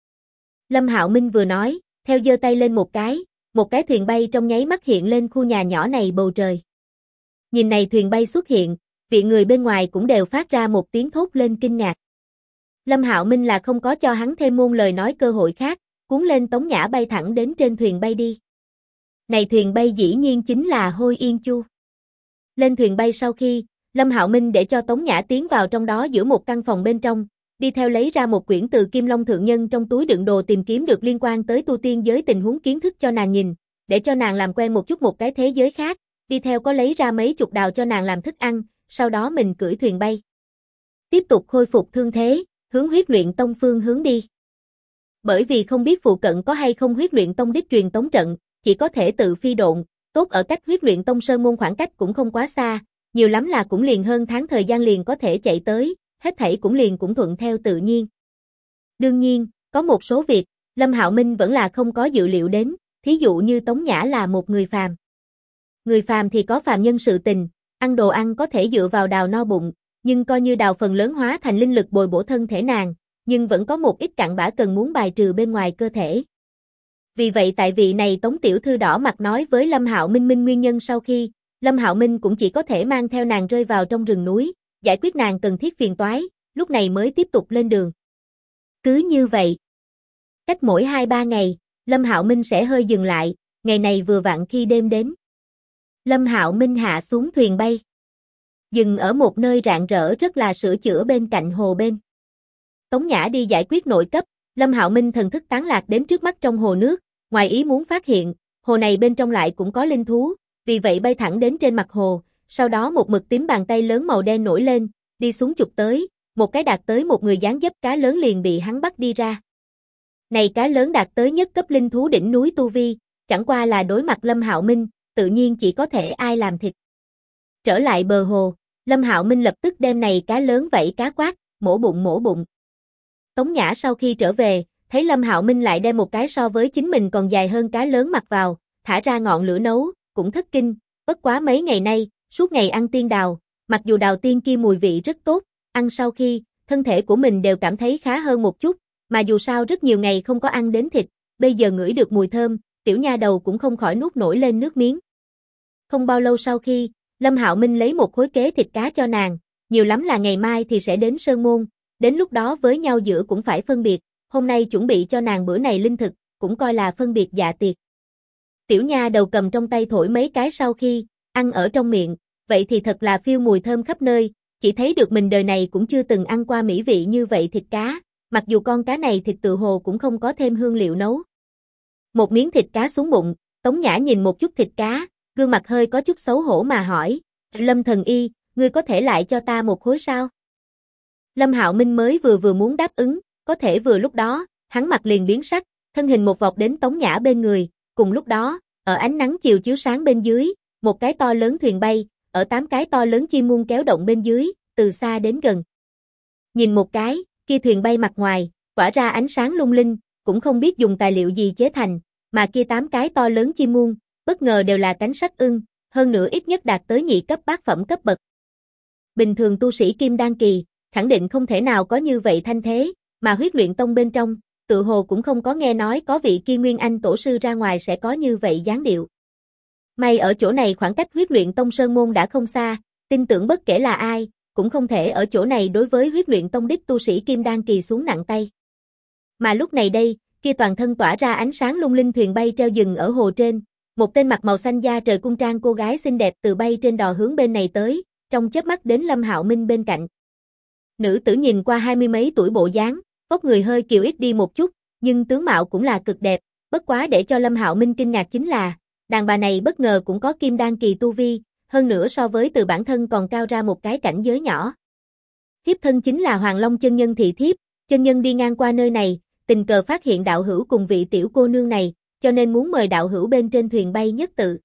A: Lâm Hạo Minh vừa nói, theo giơ tay lên một cái thuyền bay trong nháy mắt hiện lên khu nhà nhỏ này bầu trời. Nhìn này thuyền bay xuất hiện, vị người bên ngoài cũng đều phát ra một tiếng thốt lên kinh ngạc. Lâm Hạo Minh là không có cho hắn thêm môn lời nói cơ hội khác, cuốn lên Tống Nhã bay thẳng đến trên thuyền bay đi. Này thuyền bay dĩ nhiên chính là Hôi Yên Chu. Lên thuyền bay sau khi, Lâm Hạo Minh để cho Tống Nhã tiến vào trong đó giữa một căn phòng bên trong, đi theo lấy ra một quyển từ Kim Long Thượng Nhân trong túi đựng đồ tìm kiếm được liên quan tới tu tiên giới tình huống kiến thức cho nàng nhìn, để cho nàng làm quen một chút một cái thế giới khác, đi theo có lấy ra mấy chục đào cho nàng làm thức ăn, sau đó mình cưỡi thuyền bay. Tiếp tục khôi phục thương thế, hướng Huyết Luyện Tông phương hướng đi. Bởi vì không biết phụ cận có hay không Huyết Luyện Tông đích truyền tống trận, chỉ có thể tự phi độn, tốt ở cách Huyết Luyện Tông sơn môn khoảng cách cũng không quá xa, nhiều lắm là cũng liền hơn tháng thời gian liền có thể chạy tới, hết thảy cũng liền cũng thuận theo tự nhiên. Đương nhiên, có một số việc, Lâm Hạo Minh vẫn là không có dự liệu đến, thí dụ như Tống Nhã là một người phàm. Người phàm thì có phàm nhân sự tình, ăn đồ ăn có thể dựa vào đào no bụng, nhưng coi như đào phần lớn hóa thành linh lực bồi bổ thân thể nàng, nhưng vẫn có một ít cặn bã cần muốn bài trừ bên ngoài cơ thể. Vì vậy tại vị này Tống tiểu thư đỏ mặt nói với Lâm Hạo Minh nguyên nhân sau khi, Lâm Hạo Minh cũng chỉ có thể mang theo nàng rơi vào trong rừng núi, giải quyết nàng cần thiết phiền toái, lúc này mới tiếp tục lên đường. Cứ như vậy, cách mỗi 2-3 ngày, Lâm Hạo Minh sẽ hơi dừng lại, ngày này vừa vặn khi đêm đến. Lâm Hạo Minh hạ xuống thuyền bay, dừng ở một nơi rạng rỡ rất là sửa chữa bên cạnh hồ bên. Tống Nhã đi giải quyết nội cấp, Lâm Hạo Minh thần thức tán lạc đến trước mắt trong hồ nước, ngoài ý muốn phát hiện, hồ này bên trong lại cũng có linh thú, vì vậy bay thẳng đến trên mặt hồ, sau đó một mực tím bàn tay lớn màu đen nổi lên, đi xuống chụp tới, một cái đạt tới một người dáng dấp cá lớn liền bị hắn bắt đi ra. Này cá lớn đạt tới nhất cấp linh thú đỉnh núi tu vi, chẳng qua là đối mặt Lâm Hạo Minh, tự nhiên chỉ có thể ai làm thịt. Trở lại bờ hồ, Lâm Hạo Minh lập tức đem này cá lớn vẫy cá quát, mổ bụng mổ bụng. Tống Nhã sau khi trở về, thấy Lâm Hạo Minh lại đem một cái so với chính mình còn dài hơn cá lớn mặc vào, thả ra ngọn lửa nấu, cũng thất kinh, bất quá mấy ngày nay, suốt ngày ăn tiên đào, mặc dù đào tiên kia mùi vị rất tốt, ăn sau khi, thân thể của mình đều cảm thấy khá hơn một chút, mà dù sao rất nhiều ngày không có ăn đến thịt, bây giờ ngửi được mùi thơm, tiểu nha đầu cũng không khỏi nuốt nổi lên nước miếng. Không bao lâu sau khi, Lâm Hạo Minh lấy một khối kế thịt cá cho nàng, nhiều lắm là ngày mai thì sẽ đến Sơn Môn, đến lúc đó với nhau giữa cũng phải phân biệt, hôm nay chuẩn bị cho nàng bữa này linh thực, cũng coi là phân biệt dạ tiệc. Tiểu nha đầu cầm trong tay thổi mấy cái sau khi, ăn ở trong miệng, vậy thì thật là phiêu mùi thơm khắp nơi, chỉ thấy được mình đời này cũng chưa từng ăn qua mỹ vị như vậy thịt cá, mặc dù con cá này thịt tự hồ cũng không có thêm hương liệu nấu. Một miếng thịt cá xuống bụng, Tống Nhã nhìn một chút thịt cá, gương mặt hơi có chút xấu hổ mà hỏi, Lâm thần y, ngươi có thể lại cho ta một khối sao? Lâm Hạo Minh mới vừa muốn đáp ứng, có thể vừa lúc đó, hắn mặt liền biến sắc, thân hình một vọt đến Tống Nhã bên người, cùng lúc đó, ở ánh nắng chiều chiếu sáng bên dưới, một cái to lớn thuyền bay, ở 8 cái to lớn chim muông kéo động bên dưới, từ xa đến gần. Nhìn một cái, kia thuyền bay mặt ngoài, tỏa ra ánh sáng lung linh, cũng không biết dùng tài liệu gì chế thành, mà kia 8 cái to lớn chim muông, bất ngờ đều là cánh sắc ưng, hơn nữa ít nhất đạt tới nhị cấp bát phẩm cấp bậc. Bình thường tu sĩ kim đan kỳ, khẳng định không thể nào có như vậy thanh thế, mà Huyết Luyện Tông bên trong, tự hồ cũng không có nghe nói có vị kia Nguyên Anh tổ sư ra ngoài sẽ có như vậy dáng điệu. May ở chỗ này khoảng cách Huyết Luyện Tông sơn môn đã không xa, tin tưởng bất kể là ai, cũng không thể ở chỗ này đối với Huyết Luyện Tông đích tu sĩ kim đan kỳ xuống nặng tay. Mà lúc này đây, kia toàn thân tỏa ra ánh sáng lung linh thuyền bay treo dừng ở hồ trên, một tên mặt màu xanh da trời cung trang cô gái xinh đẹp từ bay trên đò hướng bên này tới, trong chớp mắt đến Lâm Hạo Minh bên cạnh. Nữ tử nhìn qua 20 mấy tuổi bộ dáng, vóc người hơi kiều ít đi một chút, nhưng tướng mạo cũng là cực đẹp, bất quá để cho Lâm Hạo Minh kinh ngạc chính là, đàn bà này bất ngờ cũng có kim đan kỳ tu vi, hơn nữa so với từ bản thân còn cao ra một cái cảnh giới nhỏ. Thiếp thân chính là Hoàng Long chân nhân thị thiếp, chân nhân đi ngang qua nơi này, tình cờ phát hiện đạo hữu cùng vị tiểu cô nương này, cho nên muốn mời đạo hữu bên trên thuyền bay nhất tự.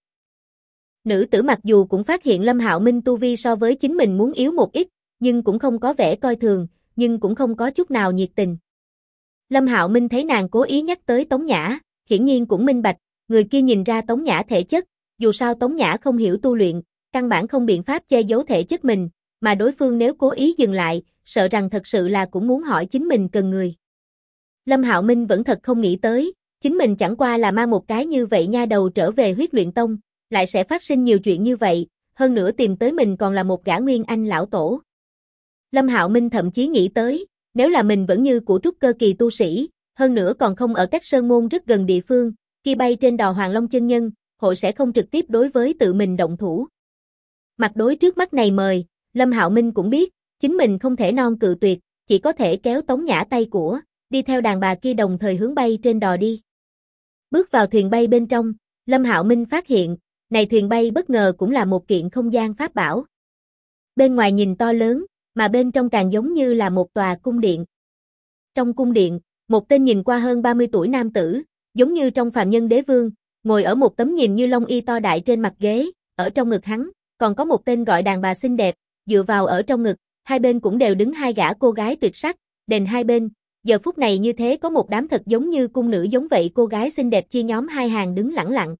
A: Nữ tử mặc dù cũng phát hiện Lâm Hạo Minh tu vi so với chính mình muốn yếu một ít, nhưng cũng không có vẻ coi thường, nhưng cũng không có chút nào nhiệt tình. Lâm Hạo Minh thấy nàng cố ý nhắc tới Tống Nhã, hiển nhiên cũng minh bạch, người kia nhìn ra Tống Nhã thể chất, dù sao Tống Nhã không hiểu tu luyện, căn bản không biện pháp che giấu thể chất mình, mà đối phương nếu cố ý dừng lại, sợ rằng thật sự là cũng muốn hỏi chính mình cần người. Lâm Hạo Minh vẫn thật không nghĩ tới, chính mình chẳng qua là mang một cái như vậy nha đầu trở về Huyết Luyện Tông, lại sẽ phát sinh nhiều chuyện như vậy, hơn nữa tìm tới mình còn là một gã Nguyên Anh lão tổ. Lâm Hạo Minh thậm chí nghĩ tới, nếu là mình vẫn như của trúc cơ kỳ tu sĩ, hơn nữa còn không ở cách sơn môn rất gần địa phương, khi bay trên đò Hoàng Long chân nhân, hội sẽ không trực tiếp đối với tự mình động thủ. Mặt đối trước mắt này mời, Lâm Hạo Minh cũng biết, chính mình không thể non cự tuyệt, chỉ có thể kéo Tống Nhã tay của, đi theo đàn bà kia đồng thời hướng bay trên đò đi. Bước vào thuyền bay bên trong, Lâm Hạo Minh phát hiện, này thuyền bay bất ngờ cũng là một kiện không gian pháp bảo. Bên ngoài nhìn to lớn, mà bên trong càng giống như là một tòa cung điện. Trong cung điện, một tên nhìn qua hơn 30 tuổi nam tử, giống như trong phàm nhân đế vương, ngồi ở một tấm nhìn như long y to đại trên mặt ghế, ở trong ngực hắn, còn có một tên gọi đàn bà xinh đẹp, dựa vào ở trong ngực, hai bên cũng đều đứng hai gã cô gái tuyệt sắc, đền hai bên, giờ phút này như thế có một đám thật giống như cung nữ giống vậy cô gái xinh đẹp chia nhóm hai hàng đứng lẳng lặng.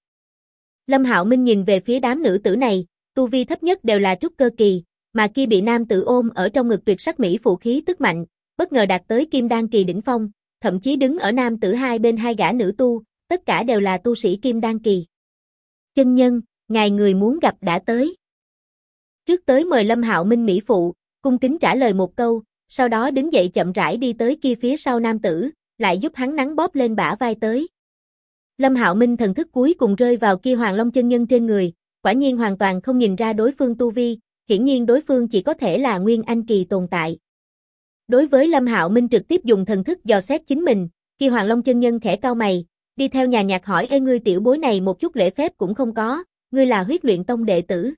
A: Lâm Hạo Minh nhìn về phía đám nữ tử này, tu vi thấp nhất đều là trúc cơ kỳ, mà kia bị nam tử ôm ở trong ngực tuyệt sắc mỹ phụ khí tức mạnh, bất ngờ đạt tới kim đan kỳ đỉnh phong, thậm chí đứng ở nam tử hai bên hai gã nữ tu, tất cả đều là tu sĩ kim đan kỳ. Chân nhân, ngài người muốn gặp đã tới. Trước tới mời Lâm Hạo Minh mỹ phụ, cung kính trả lời một câu, sau đó đứng dậy chậm rãi đi tới kia phía sau nam tử, lại giúp hắn nắn bóp lên bả vai tới. Lâm Hạo Minh thần thức cuối cùng rơi vào kia Hoàng Long chân nhân trên người, quả nhiên hoàn toàn không nhìn ra đối phương tu vi, hiển nhiên đối phương chỉ có thể là Nguyên Anh kỳ tồn tại. Đối với Lâm Hạo Minh trực tiếp dùng thần thức dò xét chính mình, kia Hoàng Long chân nhân khẽ cau mày, đi theo nhà nhạc hỏi: "Ê ngươi tiểu bối này một chút lễ phép cũng không có, ngươi là Huyết Luyện Tông đệ tử?"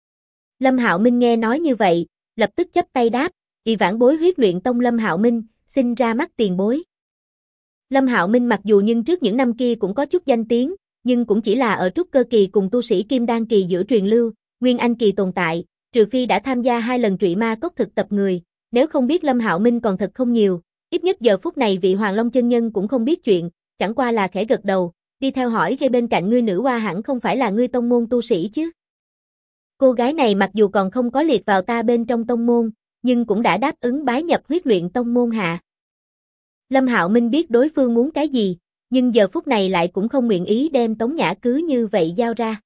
A: Lâm Hạo Minh nghe nói như vậy, lập tức chắp tay đáp: "Y vãn bối Huyết Luyện Tông Lâm Hạo Minh, xin ra mắt tiền bối." Lâm Hạo Minh mặc dù nhưng trước những năm kia cũng có chút danh tiếng, nhưng cũng chỉ là ở trúc cơ kỳ cùng tu sĩ kim đan kỳ giữa truyền lưu, Nguyên Anh kỳ tồn tại, trừ phi đã tham gia 2 lần Trụy Ma Cốc thực tập người, nếu không biết Lâm Hạo Minh còn thật không nhiều, ít nhất giờ phút này vị Hoàng Long chân nhân cũng không biết chuyện, chẳng qua là khẽ gật đầu, đi theo hỏi: "Gây bên cạnh ngươi nữ hoa hẳn không phải là ngươi tông môn tu sĩ chứ?" Cô gái này mặc dù còn không có liệt vào ta bên trong tông môn, nhưng cũng đã đáp ứng bái nhập Huyết Luyện Tông môn hạ. Lâm Hạo Minh biết đối phương muốn cái gì, nhưng giờ phút này lại cũng không nguyện ý đem Tống Nhã cứ như vậy giao ra.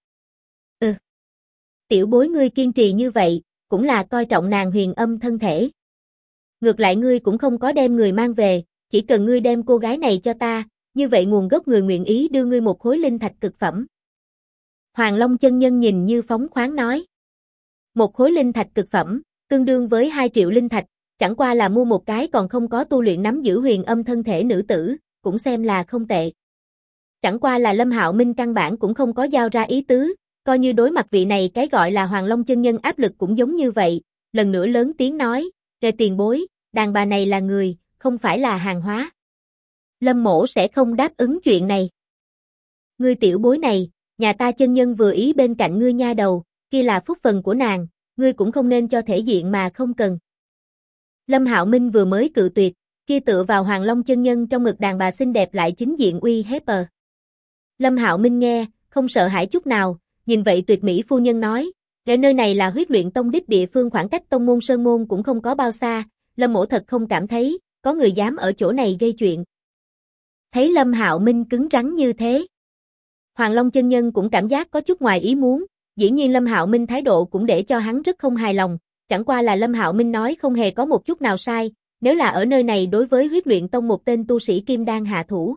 A: Tiểu bối ngươi kiên trì như vậy, cũng là coi trọng nàng Huyền Âm thân thể. Ngược lại ngươi cũng không có đem người mang về, chỉ cần ngươi đem cô gái này cho ta, như vậy nguồn gốc người nguyện ý đưa ngươi một khối linh thạch cực phẩm. Hoàng Long chân nhân nhìn như phóng khoáng nói. Một khối linh thạch cực phẩm, tương đương với 2 triệu linh thạch, chẳng qua là mua một cái còn không có tu luyện nắm giữ huyền âm thân thể nữ tử, cũng xem là không tệ. Chẳng qua là Lâm Hạo Minh căn bản cũng không có giao ra ý tứ, coi như đối mặt vị này cái gọi là Hoàng Long chân nhân áp lực cũng giống như vậy, lần nữa lớn tiếng nói: "Về tiền bối, đàn bà này là người, không phải là hàng hóa. Lâm mỗ sẽ không đáp ứng chuyện này. Ngươi tiểu bối này, nhà ta chân nhân vừa ý bên cạnh ngươi nha đầu, kia là phúc phần của nàng, ngươi cũng không nên cho thể diện mà không cần." Lâm Hạo Minh vừa mới cự tuyệt, kia tựa vào Hoàng Long chân nhân trong ngực đàn bà xinh đẹp lại chính diện uy hiếp. Lâm Hạo Minh nghe, không sợ hãi chút nào, nhìn vậy tuyệt mỹ phu nhân nói: "Để nơi này là Huyết Luyện Tông đích địa phương, khoảng cách tông môn sơn môn cũng không có bao xa, Lâm mỗ thật không cảm thấy có người dám ở chỗ này gây chuyện." Thấy Lâm Hạo Minh cứng rắn như thế, Hoàng Long chân nhân cũng cảm giác có chút ngoài ý muốn, dĩ nhiên Lâm Hạo Minh thái độ cũng để cho hắn rất không hài lòng, chẳng qua là Lâm Hạo Minh nói không hề có một chút nào sai, nếu là ở nơi này đối với Huyết Luyện Tông một tên tu sĩ kim đan hạ thủ,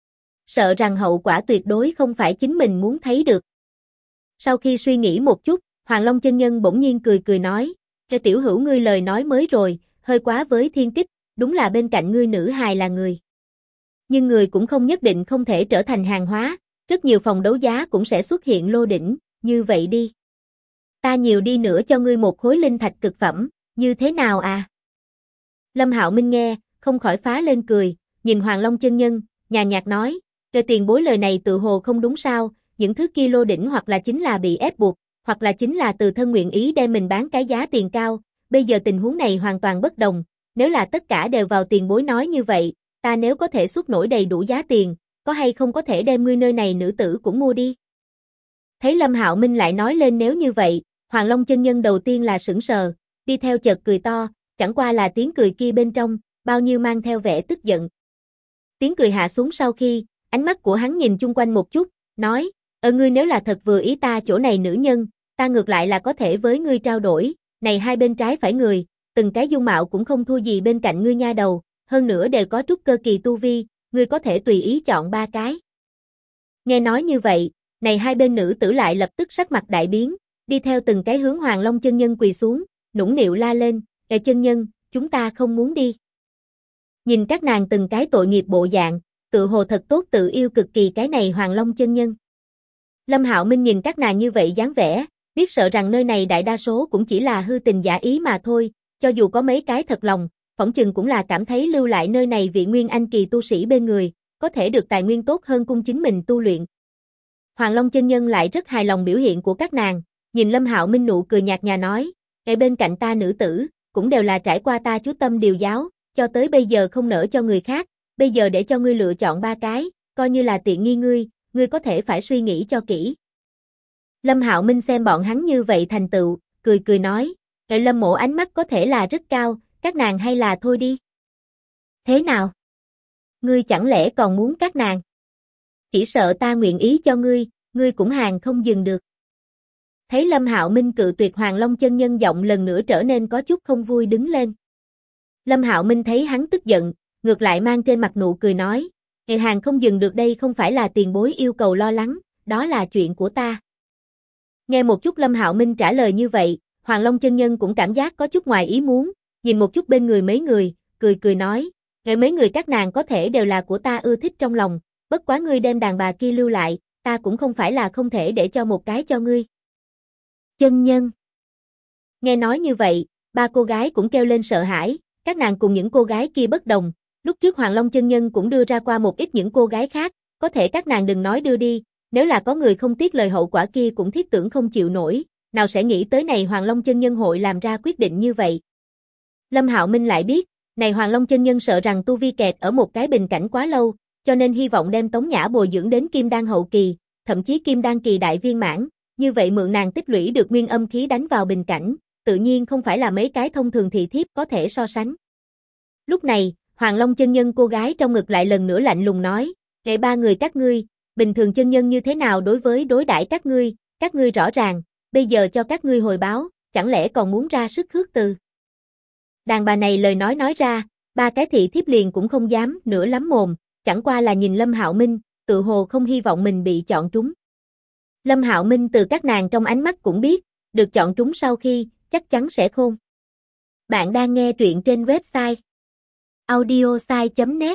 A: sợ rằng hậu quả tuyệt đối không phải chính mình muốn thấy được. Sau khi suy nghĩ một chút, Hoàng Long chân nhân bỗng nhiên cười cười nói: "Cái tiểu hữu ngươi lời nói mới rồi, hơi quá với thiên kích, đúng là bên cạnh ngươi nữ hài là người. Nhưng người cũng không nhất định không thể trở thành hàng hóa, rất nhiều phòng đấu giá cũng sẽ xuất hiện lô đỉnh, như vậy đi. Ta nhiều đi nữa cho ngươi một khối linh thạch cực phẩm, như thế nào à?" Lâm Hạo Minh nghe, không khỏi phá lên cười, nhìn Hoàng Long chân nhân, nhàn nhạt nói: "Trời tiền bối lời này tự hồ không đúng sao, những thứ kia lô đỉnh hoặc là chính là bị ép buộc, hoặc là chính là từ thân nguyện ý đem mình bán cái giá tiền cao, bây giờ tình huống này hoàn toàn bất đồng, nếu là tất cả đều vào tiền bối nói như vậy, ta nếu có thể xuất nổi đầy đủ giá tiền, có hay không có thể đem ngươi nơi này nữ tử cũng mua đi. Thấy Lâm Hạo Minh lại nói lên nếu như vậy, Hoàng Long chân nhân đầu tiên là sững sờ, đi theo chợt cười to, chẳng qua là tiếng cười kia bên trong, bao nhiêu mang theo vẻ tức giận. Tiếng cười hạ xuống sau khi, ánh mắt của hắn nhìn chung quanh một chút, nói, ngươi nếu là thật vừa ý ta chỗ này nữ nhân, ta ngược lại là có thể với ngươi trao đổi, này hai bên trái phải người, từng cái dung mạo cũng không thua gì bên cạnh ngươi nha đầu, hơn nữa đều có trúc cơ kỳ tu vi, ngươi có thể tùy ý chọn ba cái. Nghe nói như vậy, này hai bên nữ tử lại lập tức sắc mặt đại biến, đi theo từng cái hướng Hoàng Long chân nhân quỳ xuống, nũng nịu la lên, chân nhân, chúng ta không muốn đi. Nhìn các nàng từng cái tội nghiệp bộ dạng, tự hồ thật tốt tự yêu cực kỳ cái này Hoàng Long chân nhân. Lâm Hạo Minh nhìn các nàng như vậy dáng vẻ, biết sợ rằng nơi này đại đa số cũng chỉ là hư tình giả ý mà thôi, cho dù có mấy cái thật lòng, phỏng chừng cũng là cảm thấy lưu lại nơi này vị nguyên anh kỳ tu sĩ bên người, có thể được tài nguyên tốt hơn cung chính mình tu luyện. Hoàng Long chân nhân lại rất hài lòng biểu hiện của các nàng, nhìn Lâm Hạo Minh nụ cười nhạt nhòa nói, ngay bên cạnh ta nữ tử, cũng đều là trải qua ta chú tâm điều giáo, cho tới bây giờ không nỡ cho người khác, bây giờ để cho ngươi lựa chọn ba cái, coi như là tiện nghi ngươi có thể phải suy nghĩ cho kỹ. Lâm Hạo Minh xem bọn hắn như vậy thành tựu, cười nói, Lâm mộ ánh mắt có thể là rất cao, các nàng hay là thôi đi. Thế nào? Ngươi chẳng lẽ còn muốn các nàng? Chỉ sợ ta nguyện ý cho ngươi cũng hàng không dừng được. Thấy Lâm Hạo Minh cự tuyệt Hoàng Long chân nhân giọng lần nữa trở nên có chút không vui đứng lên. Lâm Hạo Minh thấy hắn tức giận, ngược lại mang trên mặt nụ cười nói, hàng không dừng được đây không phải là tiền bối yêu cầu lo lắng, đó là chuyện của ta. Nghe một chút Lâm Hạo Minh trả lời như vậy, Hoàng Long chân nhân cũng cảm giác có chút ngoài ý muốn, nhìn một chút bên người mấy người, cười nói, mấy người các nàng có thể đều là của ta ưa thích trong lòng, bất quá ngươi đem đàn bà kia lưu lại, ta cũng không phải là không thể để cho một cái cho ngươi. Chân nhân. Nghe nói như vậy, ba cô gái cũng kêu lên sợ hãi, các nàng cùng những cô gái kia bất đồng, lúc trước Hoàng Long chân nhân cũng đưa ra qua một ít những cô gái khác, có thể các nàng đừng nói đưa đi, nếu là có người không tiếc lời hậu quả kia cũng thiết tưởng không chịu nổi, nào sẽ nghĩ tới này Hoàng Long chân nhân hội làm ra quyết định như vậy. Lâm Hạo Minh lại biết, này Hoàng Long chân nhân sợ rằng tu vi kẹt ở một cái bình cảnh quá lâu, cho nên hy vọng đem Tống Nhã bồi dưỡng đến kim đan hậu kỳ, thậm chí kim đan kỳ đại viên mãn, như vậy mượn nàng tích lũy được nguyên âm khí đánh vào bình cảnh, tự nhiên không phải là mấy cái thông thường thị thiếp có thể so sánh. Lúc này, Hoàng Long chân nhân cô gái trong ngực lại lần nữa lạnh lùng nói, ba người các ngươi, bình thường chân nhân như thế nào đối đãi các ngươi rõ ràng, bây giờ cho các ngươi hồi báo, chẳng lẽ còn muốn ra sức khước từ. Đàn bà này lời nói ra, ba cái thị thiếp liền cũng không dám nữa lắm mồm, chẳng qua là nhìn Lâm Hạo Minh, tự hồ không hy vọng mình bị chọn trúng. Lâm Hạo Minh từ các nàng trong ánh mắt cũng biết, được chọn trúng sau khi, chắc chắn sẽ khôn. Bạn đang nghe truyện trên website audiosai.net.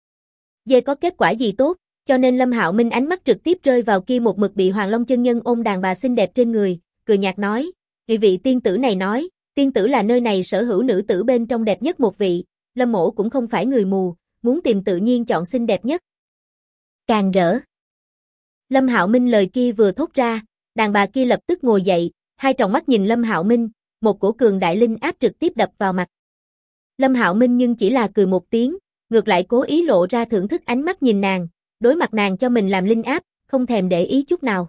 A: Về có kết quả gì tốt, cho nên Lâm Hạo Minh ánh mắt trực tiếp rơi vào kia một mực bị Hoàng Long chân nhân ôm đàn bà xinh đẹp trên người, cười nhạt nói, vị tiên tử này nói, tiên tử là nơi này sở hữu nữ tử bên trong đẹp nhất một vị, Lâm mỗ cũng không phải người mù, muốn tìm tự nhiên chọn xinh đẹp nhất. Càng rỡ. Lâm Hạo Minh lời kia vừa thốt ra, đàn bà kia lập tức ngồi dậy, hai tròng mắt nhìn Lâm Hạo Minh, một cổ cường đại linh áp trực tiếp đập vào mặt. Lâm Hạo Minh nhưng chỉ là cười một tiếng, ngược lại cố ý lộ ra thưởng thức ánh mắt nhìn nàng, đối mặt nàng cho mình làm linh áp, không thèm để ý chút nào.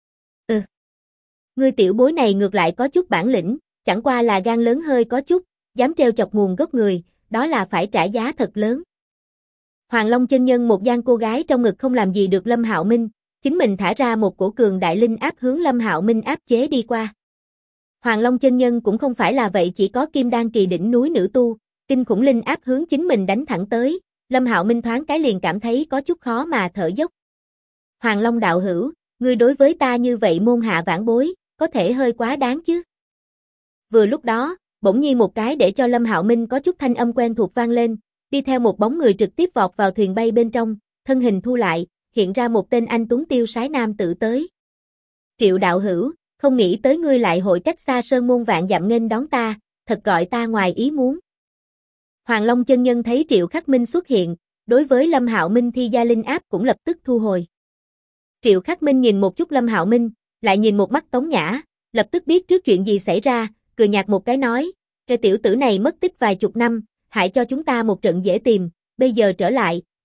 A: Ngươi tiểu bối này ngược lại có chút bản lĩnh, chẳng qua là gan lớn hơi có chút, dám trêu chọc nguồn gốc người, đó là phải trả giá thật lớn. Hoàng Long chân nhân một gian cô gái trong ngực không làm gì được Lâm Hạo Minh, chính mình thả ra một cổ cường đại linh áp hướng Lâm Hạo Minh áp chế đi qua. Hoàng Long chân nhân cũng không phải là vậy chỉ có kim đan kỳ đỉnh núi nữ tu, kinh khủng linh áp hướng chính mình đánh thẳng tới, Lâm Hạo Minh thoáng cái liền cảm thấy có chút khó mà thở dốc. Hoàng Long đạo hữu, ngươi đối với ta như vậy môn hạ vãn bối, có thể hơi quá đáng chứ. Vừa lúc đó, bỗng nhiên một cái để cho Lâm Hạo Minh có chút thanh âm quen thuộc vang lên, đi theo một bóng người trực tiếp vọt vào thuyền bay bên trong, thân hình thu lại, hiện ra một tên anh tuấn tiêu sái nam tử tới. Triệu đạo hữu, không nghĩ tới ngươi lại hội cách xa sơn môn vạn dặm nghênh đón ta, thật gọi ta ngoài ý muốn. Hoàng Long chân nhân thấy Triệu Khắc Minh xuất hiện, đối với Lâm Hạo Minh thi gia linh áp cũng lập tức thu hồi. Triệu Khắc Minh nhìn một chút Lâm Hạo Minh, lại nhìn một mắt Tống Nhã, lập tức biết trước chuyện gì xảy ra, cười nhạt một cái nói, cái tiểu tử này mất tích vài chục năm, hại cho chúng ta một trận dễ tìm, bây giờ trở lại,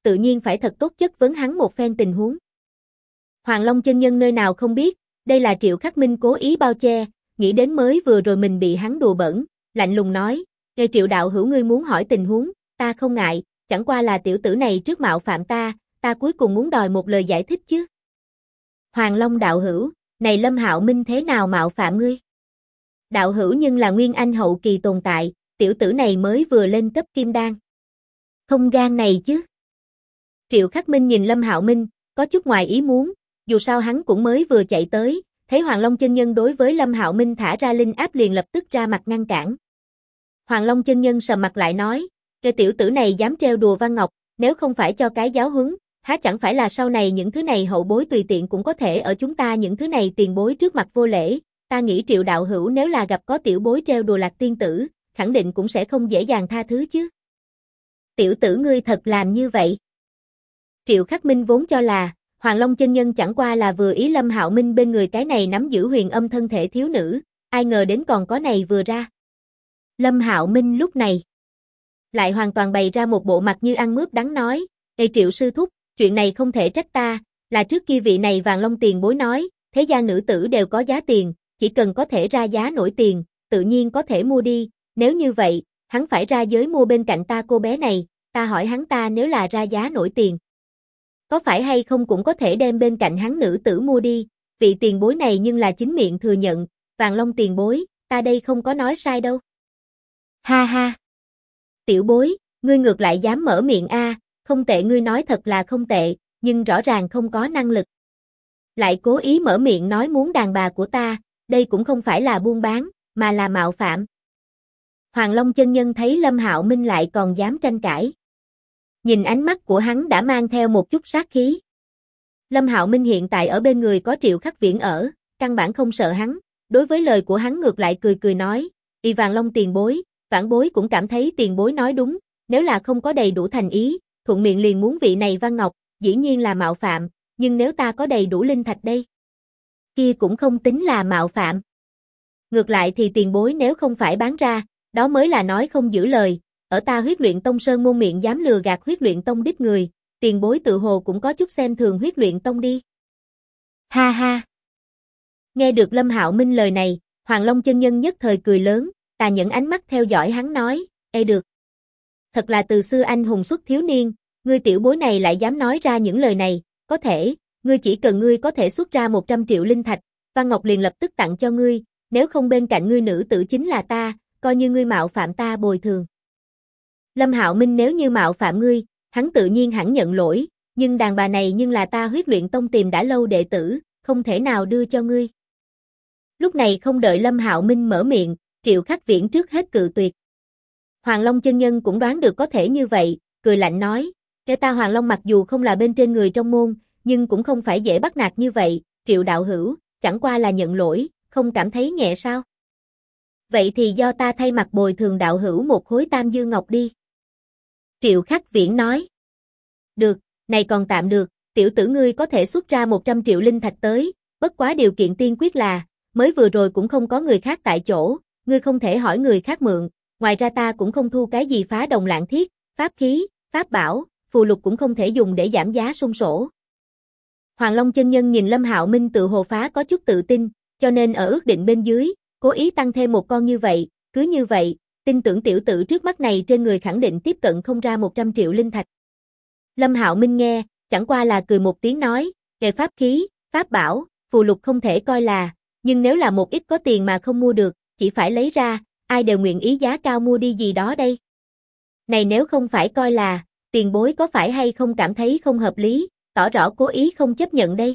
A: tự nhiên phải thật tốt chất vấn hắn một phen tình huống. Hoàng Long chân nhân nơi nào không biết, đây là Triệu Khắc Minh cố ý bao che, nghĩ đến mới vừa rồi mình bị hắn đùa bỡn, lạnh lùng nói, "Nghe Triệu đạo hữu ngươi muốn hỏi tình huống, ta không ngại, chẳng qua là tiểu tử này trước mạo phạm ta cuối cùng muốn đòi một lời giải thích chứ." Hoàng Long đạo hữu, này Lâm Hạo Minh thế nào mạo phạm ngươi? Đạo hữu nhưng là nguyên anh hậu kỳ tồn tại, tiểu tử này mới vừa lên cấp kim đan. Không gan này chứ. Triệu Khắc Minh nhìn Lâm Hạo Minh, có chút ngoài ý muốn, dù sao hắn cũng mới vừa chạy tới, thấy Hoàng Long chân nhân đối với Lâm Hạo Minh thả ra linh áp liền lập tức ra mặt ngăn cản. Hoàng Long chân nhân sầm mặt lại nói, cái tiểu tử này dám trêu đùa Văn Ngọc, nếu không phải cho cái giáo huấn, há chẳng phải là sau này những thứ này hậu bối tùy tiện cũng có thể ở chúng ta những thứ này tiền bối trước mặt vô lễ, ta nghĩ Triệu đạo hữu nếu là gặp có tiểu bối trêu đùa Lạc tiên tử, khẳng định cũng sẽ không dễ dàng tha thứ chứ. Tiểu tử ngươi thật làm như vậy. Triệu Khắc Minh vốn cho là, Hoàng Long chân nhân chẳng qua là vừa ý Lâm Hạo Minh bên người cái này nắm giữ huyền âm thân thể thiếu nữ, ai ngờ đến còn có này vừa ra. Lâm Hạo Minh lúc này lại hoàn toàn bày ra một bộ mặt như ăn mướp đắng nói, "Ê Triệu sư thúc, chuyện này không thể trách ta, là trước kia vị này Vàng Long tiền bối nói, thế gian nữ tử đều có giá tiền, chỉ cần có thể ra giá nổi tiền, tự nhiên có thể mua đi, nếu như vậy, hắn phải ra giới mua bên cạnh ta cô bé này, ta hỏi hắn ta nếu là ra giá nổi tiền, có phải hay không cũng có thể đem bên cạnh hắn nữ tử mua đi, vị tiền bối này nhưng là chính miệng thừa nhận, Vàng Long tiền bối, ta đây không có nói sai đâu." Ha ha. Tiểu bối, ngươi ngược lại dám mở miệng a, không tệ ngươi nói thật là không tệ, nhưng rõ ràng không có năng lực. Lại cố ý mở miệng nói muốn đàn bà của ta, đây cũng không phải là buôn bán, mà là mạo phạm. Hoàng Long chân nhân thấy Lâm Hạo Minh lại còn dám tranh cãi. Nhìn ánh mắt của hắn đã mang theo một chút sát khí. Lâm Hạo Minh hiện tại ở bên người có Triệu Khắc Viễn ở, căn bản không sợ hắn, đối với lời của hắn ngược lại cười cười nói, "Y Vàng Long tiền bối, vãn bối cũng cảm thấy tiền bối nói đúng, nếu là không có đầy đủ thành ý, thuận miệng liền muốn vị này Văn Ngọc, dĩ nhiên là mạo phạm, nhưng nếu ta có đầy đủ linh thạch đây, kia cũng không tính là mạo phạm. Ngược lại thì tiền bối nếu không phải bán ra, đó mới là nói không giữ lời, ở ta Huyết Luyện Tông sơn môn miệng dám lừa gạt Huyết Luyện Tông đích người, tiền bối tự hồ cũng có chút xem thường Huyết Luyện Tông đi." Ha ha. Nghe được Lâm Hạo Minh lời này, Hoàng Long chân nhân nhất thời cười lớn, tà nhẫn ánh mắt theo dõi hắn nói, "Ê được. Thật là từ xưa anh hùng xuất thiếu niên, ngươi tiểu bối này lại dám nói ra những lời này, có thể, ngươi chỉ cần ngươi có thể xuất ra 100 triệu linh thạch, Văn Ngọc liền lập tức tặng cho ngươi, nếu không bên cạnh ngươi nữ tử chính là ta, coi như ngươi mạo phạm ta bồi thường." Lâm Hạo Minh nếu như mạo phạm ngươi, hắn tự nhiên hẳn nhận lỗi, nhưng đàn bà này nhưng là ta Huyết Luyện Tông tìm đã lâu đệ tử, không thể nào đưa cho ngươi. Lúc này không đợi Lâm Hạo Minh mở miệng, Triệu Khắc Viễn trước hết cự tuyệt. Hoàng Long chân nhân cũng đoán được có thể như vậy, cười lạnh nói, "Kẻ ta Hoàng Long mặc dù không là bên trên người trong môn, nhưng cũng không phải dễ bắt nạt như vậy, Triệu đạo hữu, chẳng qua là nhận lỗi, không cảm thấy nhẹ sao? Vậy thì do ta thay mặt bồi thường đạo hữu một khối tam dư ngọc đi." Triệu Khắc Viễn nói. "Được, này còn tạm được, tiểu tử ngươi có thể xuất ra 100 triệu linh thạch tới, bất quá điều kiện tiên quyết là, mới vừa rồi cũng không có người khác tại chỗ, ngươi không thể hỏi người khác mượn, ngoài ra ta cũng không thu cái gì phá đồng lạng thiết, pháp khí, pháp bảo, phù lục cũng không thể dùng để giảm giá xung sổ." Hoàng Long chân nhân nhìn Lâm Hạo Minh tự hồ phá có chút tự tin, cho nên ở ước định bên dưới, cố ý tăng thêm một con như vậy, cứ như vậy, tin tưởng tiểu tử trước mắt này trên người khẳng định tiếp cận không ra 100 triệu linh thạch. Lâm Hạo Minh nghe, chẳng qua là cười một tiếng nói, "Về pháp khí, pháp bảo, phù lục không thể coi là, nhưng nếu là một ít có tiền mà không mua được, chỉ phải lấy ra, ai đều nguyện ý giá cao mua đi gì đó đây. Này nếu không phải coi là, tiền bối có phải hay không cảm thấy không hợp lý, tỏ rõ cố ý không chấp nhận đây?"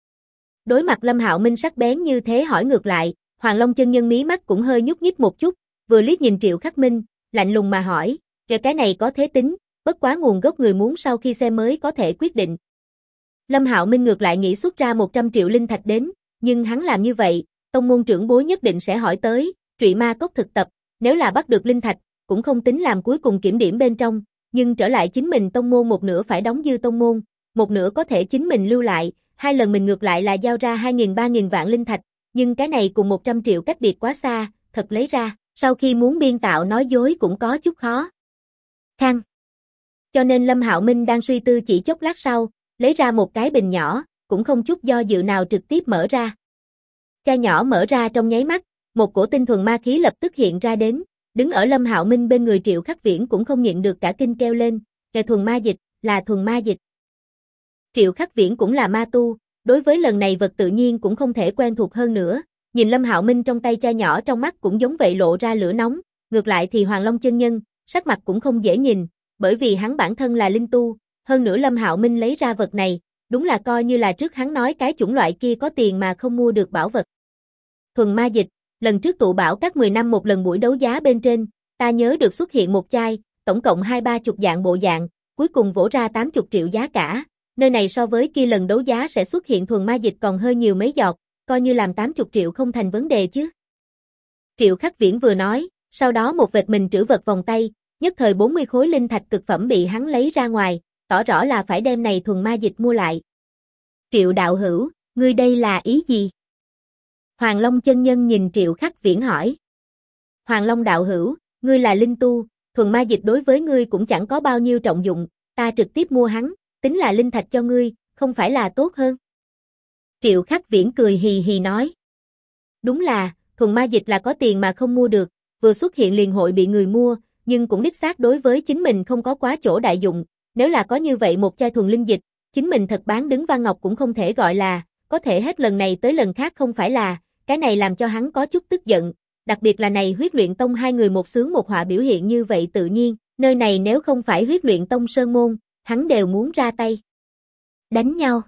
A: Đối mặt Lâm Hạo Minh sắc bén như thế hỏi ngược lại, Hoàng Long chân nhân mí mắt cũng hơi nhúc nhích một chút, vừa liếc nhìn Triệu Khắc Minh, lạnh lùng mà hỏi, cái này có thế tính, bất quá nguồn gốc người muốn sau khi xem mới có thể quyết định." Lâm Hạo Minh ngược lại nghĩ xuất ra 100 triệu linh thạch đến, nhưng hắn làm như vậy, tông môn trưởng bối nhất định sẽ hỏi tới, Trụy Ma Cốc thực tập, nếu là bắt được linh thạch, cũng không tính làm cuối cùng kiểm điểm bên trong, nhưng trở lại chính mình tông môn một nửa phải đóng dư tông môn, một nửa có thể chính mình lưu lại, hai lần mình ngược lại là giao ra 2.000-3.000 vạn linh thạch, nhưng cái này cùng 100 triệu cách biệt quá xa, thật lấy ra, sau khi muốn biên tạo nói dối cũng có chút khó khăn. Cho nên Lâm Hạo Minh đang suy tư chỉ chốc lát sau, lấy ra một cái bình nhỏ, cũng không chút do dự nào trực tiếp mở ra. Chai nhỏ mở ra trong nháy mắt, một cổ tinh thuần ma khí lập tức hiện ra đến, đứng ở Lâm Hạo Minh bên người Triệu Khắc Viễn cũng không nhịn được cả kinh kêu lên, "Là thuần ma dịch, là thuần ma dịch." Triệu Khắc Viễn cũng là ma tu, đối với lần này vật tự nhiên cũng không thể quen thuộc hơn nữa, nhìn Lâm Hạo Minh trong tay chai nhỏ trong mắt cũng giống vậy lộ ra lửa nóng, ngược lại thì Hoàng Long chân nhân, sắc mặt cũng không dễ nhìn, bởi vì hắn bản thân là linh tu, hơn nữa Lâm Hạo Minh lấy ra vật này, đúng là coi như là trước hắn nói cái chủng loại kia có tiền mà không mua được bảo vật. Thuần ma dịch, lần trước tụ bảo các 10 năm một lần buổi đấu giá bên trên, ta nhớ được xuất hiện một chai, tổng cộng 20-30 dạng bộ dạng, cuối cùng vỗ ra 80 triệu giá cả, nơi này so với kia lần đấu giá sẽ xuất hiện thuần ma dịch còn hơi nhiều mấy giọt, coi như làm 80 triệu không thành vấn đề chứ. Triệu Khắc Viễn vừa nói, sau đó một vệt mình trữ vật vòng tay, nhất thời 40 khối linh thạch cực phẩm bị hắn lấy ra ngoài, tỏ rõ là phải đem này thuần ma dịch mua lại. Triệu đạo hữu, ngươi đây là ý gì? Hoàng Long chân nhân nhìn Triệu Khắc Viễn hỏi. Hoàng Long đạo hữu, ngươi là linh tu, thuần ma dịch đối với ngươi cũng chẳng có bao nhiêu trọng dụng, ta trực tiếp mua hắn, tính là linh thạch cho ngươi, không phải là tốt hơn? Triệu Khắc Viễn cười hì hì nói. Đúng là, thuần ma dịch là có tiền mà không mua được, vừa xuất hiện liền hội bị người mua, nhưng cũng đích xác đối với chính mình không có quá chỗ đại dụng, nếu là có như vậy một chai thuần linh dịch, chính mình thật bán đứng Văn Ngọc cũng không thể gọi là, có thể hết lần này tới lần khác không phải là, cái này làm cho hắn có chút tức giận, đặc biệt là này Huyết Luyện Tông hai người một xướng một họa biểu hiện như vậy tự nhiên, nơi này nếu không phải Huyết Luyện Tông sơn môn, hắn đều muốn ra tay. Đánh nhau.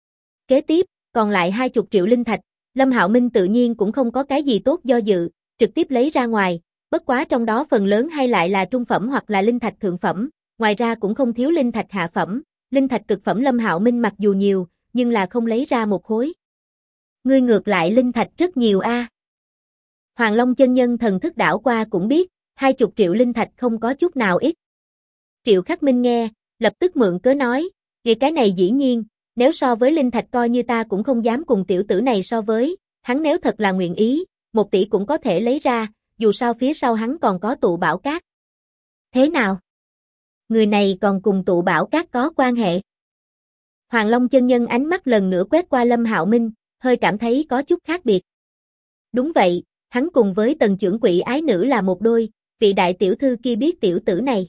A: Kế tiếp, còn lại 20 triệu linh thạch, Lâm Hạo Minh tự nhiên cũng không có cái gì tốt do dự, trực tiếp lấy ra ngoài, bất quá trong đó phần lớn hay lại là trung phẩm hoặc là linh thạch thượng phẩm, ngoài ra cũng không thiếu linh thạch hạ phẩm, linh thạch cực phẩm Lâm Hạo Minh mặc dù nhiều, nhưng là không lấy ra một khối. Ngươi ngược lại linh thạch rất nhiều a. Hoàng Long chân nhân thần thức đảo qua cũng biết, 20 triệu linh thạch không có chút nào ít. Triệu Khắc Minh nghe, lập tức mượn cớ nói, "Vậy cái này dĩ nhiên, nếu so với linh thạch coi như ta cũng không dám cùng tiểu tử này so với, hắn nếu thật là nguyện ý, 1 tỷ cũng có thể lấy ra, dù sao phía sau hắn còn có tụ bảo cát." Thế nào? Người này còn cùng tụ bảo cát có quan hệ? Hoàng Long chân nhân ánh mắt lần nữa quét qua Lâm Hạo Minh, hơi cảm thấy có chút khác biệt. Đúng vậy, hắn cùng với Tần trưởng quỹ ái nữ là một đôi, vị đại tiểu thư kia biết tiểu tử này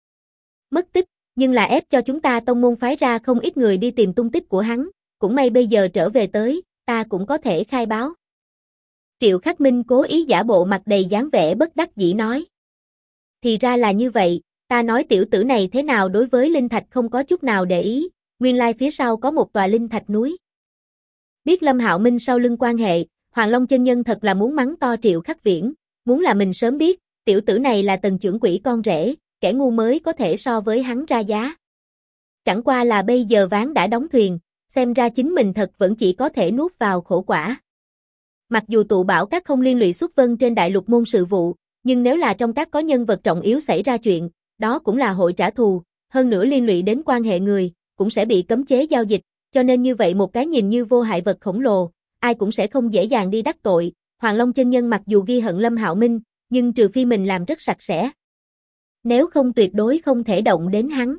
A: mất tích, nhưng là ép cho chúng ta tông môn phái ra không ít người đi tìm tung tích của hắn, cũng may bây giờ trở về tới, ta cũng có thể khai báo. Triệu Khắc Minh cố ý giả bộ mặt đầy dáng vẻ bất đắc dĩ nói. Thì ra là như vậy, ta nói tiểu tử này thế nào đối với linh thạch không có chút nào để ý, nguyên lai phía sau có một tòa linh thạch núi. Biết Lâm Hạo Minh sau lưng quan hệ, Hoàng Long chân nhân thật là muốn mắng to Triệu Khắc Viễn, muốn là mình sớm biết, tiểu tử này là Tần trưởng quỹ con rể, kẻ ngu mới có thể so với hắn ra giá. Chẳng qua là bây giờ ván đã đóng thuyền, xem ra chính mình thật vẫn chỉ có thể nuốt vào khổ quả. Mặc dù tụ bảo các không liên lụy xuất vân trên đại lục môn sự vụ, nhưng nếu là trong các có nhân vật trọng yếu xảy ra chuyện, đó cũng là hội trả thù, hơn nữa liên lụy đến quan hệ người, cũng sẽ bị cấm chế giao dịch, cho nên như vậy một cái nhìn như vô hại vật khổng lồ, ai cũng sẽ không dễ dàng đi đắc tội. Hoàng Long chân nhân mặc dù ghi hận Lâm Hạo Minh, nhưng trừ phi mình làm rất sạch sẽ. Nếu không tuyệt đối không thể động đến hắn.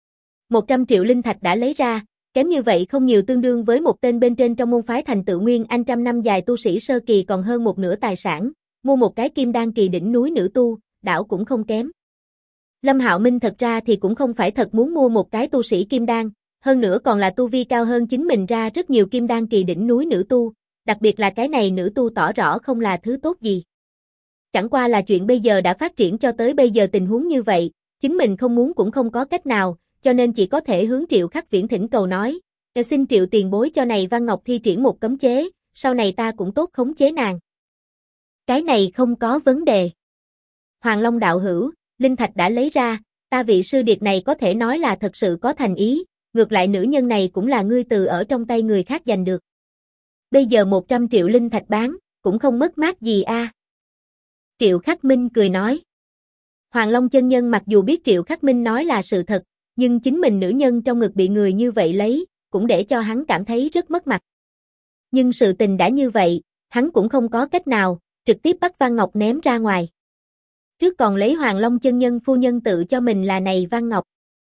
A: 100 triệu linh thạch đã lấy ra, kém như vậy không nhiều tương đương với một tên bên trên trong môn phái thành tựu Nguyên Anh trăm năm dài tu sĩ sơ kỳ còn hơn một nửa tài sản, mua một cái kim đan kỳ đỉnh núi nữ tu, đảo cũng không kém. Lâm Hạo Minh thật ra thì cũng không phải thật muốn mua một cái tu sĩ kim đan, hơn nữa còn là tu vi cao hơn chính mình ra rất nhiều kim đan kỳ đỉnh núi nữ tu, đặc biệt là cái này nữ tu tỏ rõ không là thứ tốt gì. Chẳng qua là chuyện bây giờ đã phát triển cho tới bây giờ tình huống như vậy, chính mình không muốn cũng không có cách nào, cho nên chỉ có thể hướng Triệu Khắc Viễn thỉnh cầu nói, xin Triệu tiền bối cho này Văn Ngọc thi triển một cấm chế, sau này ta cũng tốt khống chế nàng. Cái này không có vấn đề. Hoàng Long đạo hữu, linh thạch đã lấy ra, ta vị sư điệt này có thể nói là thật sự có thành ý, ngược lại nữ nhân này cũng là ngươi từ ở trong tay người khác giành được. Bây giờ 100 triệu linh thạch bán, cũng không mất mát gì a. Triệu Khắc Minh cười nói. Hoàng Long chân nhân mặc dù biết Triệu Khắc Minh nói là sự thật, nhưng chính mình nữ nhân trong ngực bị người như vậy lấy, cũng để cho hắn cảm thấy rất mất mặt. Nhưng sự tình đã như vậy, hắn cũng không có cách nào, trực tiếp bắt Văn Ngọc ném ra ngoài. Trước còn lấy Hoàng Long chân nhân phu nhân tự cho mình là này Văn Ngọc.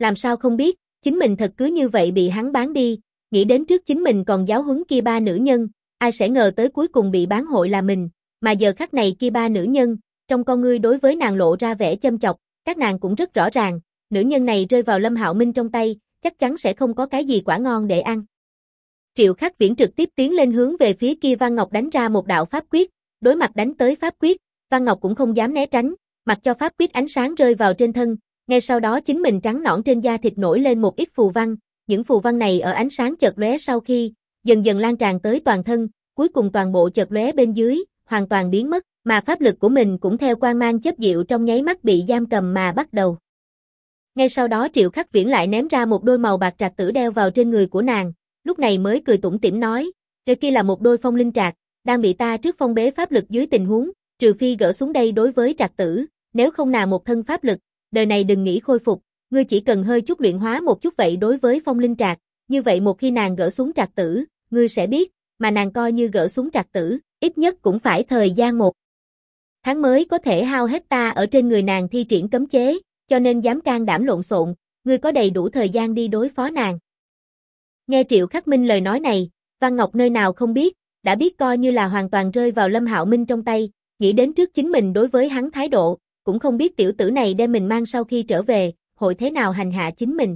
A: Làm sao không biết, chính mình thật cứ như vậy bị hắn bán đi, nghĩ đến trước chính mình còn giáo huấn kia ba nữ nhân, ai sẽ ngờ tới cuối cùng bị bán hội là mình, mà giờ khắc này kia ba nữ nhân, trong con ngươi đối với nàng lộ ra vẻ châm chọc, các nàng cũng rất rõ ràng, nữ nhân này rơi vào Lâm Hạo Minh trong tay, chắc chắn sẽ không có cái gì quả ngon để ăn. Triệu Khắc Viễn trực tiếp tiến lên hướng về phía kia Văn Ngọc đánh ra một đạo pháp quyết, đối mặt đánh tới pháp quyết, Văn Ngọc cũng không dám né tránh, mặc cho pháp quyết ánh sáng rơi vào trên thân, ngay sau đó chính mình trắng nõn trên da thịt nổi lên một ít phù văn, những phù văn này ở ánh sáng chợt lóe sau khi dần dần lan tràn tới toàn thân, cuối cùng toàn bộ chợt lóe bên dưới, hoàn toàn biến mất, mà pháp lực của mình cũng theo quang mang chớp diệu trong nháy mắt bị giam cầm mà bắt đầu. Ngay sau đó Triệu Khắc Viễn lại ném ra một đôi màu bạc trạc tử đeo vào trên người của nàng, lúc này mới cười tủm tỉm nói, "Cái kia là một đôi phong linh trạc, đang bị ta trước phong bế pháp lực dưới tình huống, trừ phi gỡ xuống đây đối với trạc tử, nếu không nào một thân pháp lực, đời này đừng nghĩ khôi phục, ngươi chỉ cần hơi chút luyện hóa một chút vậy đối với phong linh trạc, như vậy một khi nàng gỡ xuống trạc tử, ngươi sẽ biết, mà nàng coi như gỡ xuống trạc tử, ít nhất cũng phải thời gian 1 tháng mới có thể hao hết ta ở trên người nàng thi triển cấm chế, cho nên dám can đảm lộn xộn, ngươi có đầy đủ thời gian đi đối phó nàng." Nghe Triệu Khắc Minh lời nói này, Văn Ngọc nơi nào không biết, đã biết coi như là hoàn toàn rơi vào Lâm Hạo Minh trong tay, nghĩ đến trước chính mình đối với hắn thái độ, cũng không biết tiểu tử này đem mình mang sau khi trở về, hội thế nào hành hạ chính mình.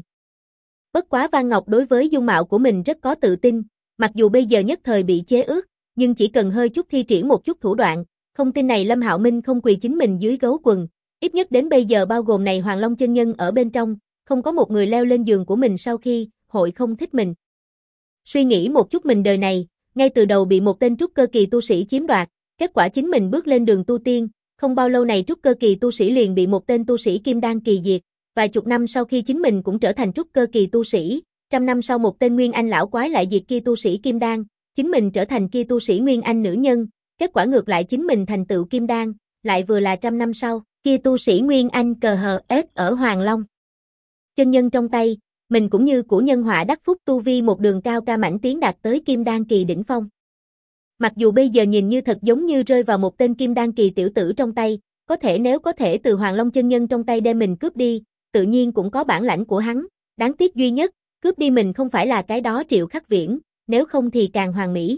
A: Bất quá Văn Ngọc đối với dung mạo của mình rất có tự tin, mặc dù bây giờ nhất thời bị chế ước, nhưng chỉ cần hơi chút thi triển một chút thủ đoạn, không tin này Lâm Hạo Minh không quỳ chính mình dưới gấu quần, ít nhất đến bây giờ bao gồm này Hoàng Long chân nhân ở bên trong, không có một người leo lên giường của mình sau khi hội không thích mình. Suy nghĩ một chút mình đời này, ngay từ đầu bị một tên trúc cơ kỳ tu sĩ chiếm đoạt, kết quả chính mình bước lên đường tu tiên, không bao lâu này trúc cơ kỳ tu sĩ liền bị một tên tu sĩ kim đan kỳ diệt, vài chục năm sau khi chính mình cũng trở thành trúc cơ kỳ tu sĩ, 100 năm sau một tên nguyên anh lão quái lại diệt kia tu sĩ kim đan, chính mình trở thành kia tu sĩ nguyên anh nữ nhân, kết quả ngược lại chính mình thành tựu kim đan, lại vừa là 100 năm sau, kia tu sĩ nguyên anh cờ hờ ết ở Hoàng Long chân nhân trong tay, mình cũng như củ nhân họa đắc phúc tu vi một đường cao ca mãnh tiến đạt tới kim đan kỳ đỉnh phong. Mặc dù bây giờ nhìn như thật giống như rơi vào một tên kim đan kỳ tiểu tử trong tay, có thể nếu có thể từ Hoàng Long chân nhân trong tay đem mình cướp đi, tự nhiên cũng có bản lãnh của hắn, đáng tiếc duy nhất, cướp đi mình không phải là cái đó Triệu Khắc Viễn, nếu không thì càng hoàn mỹ.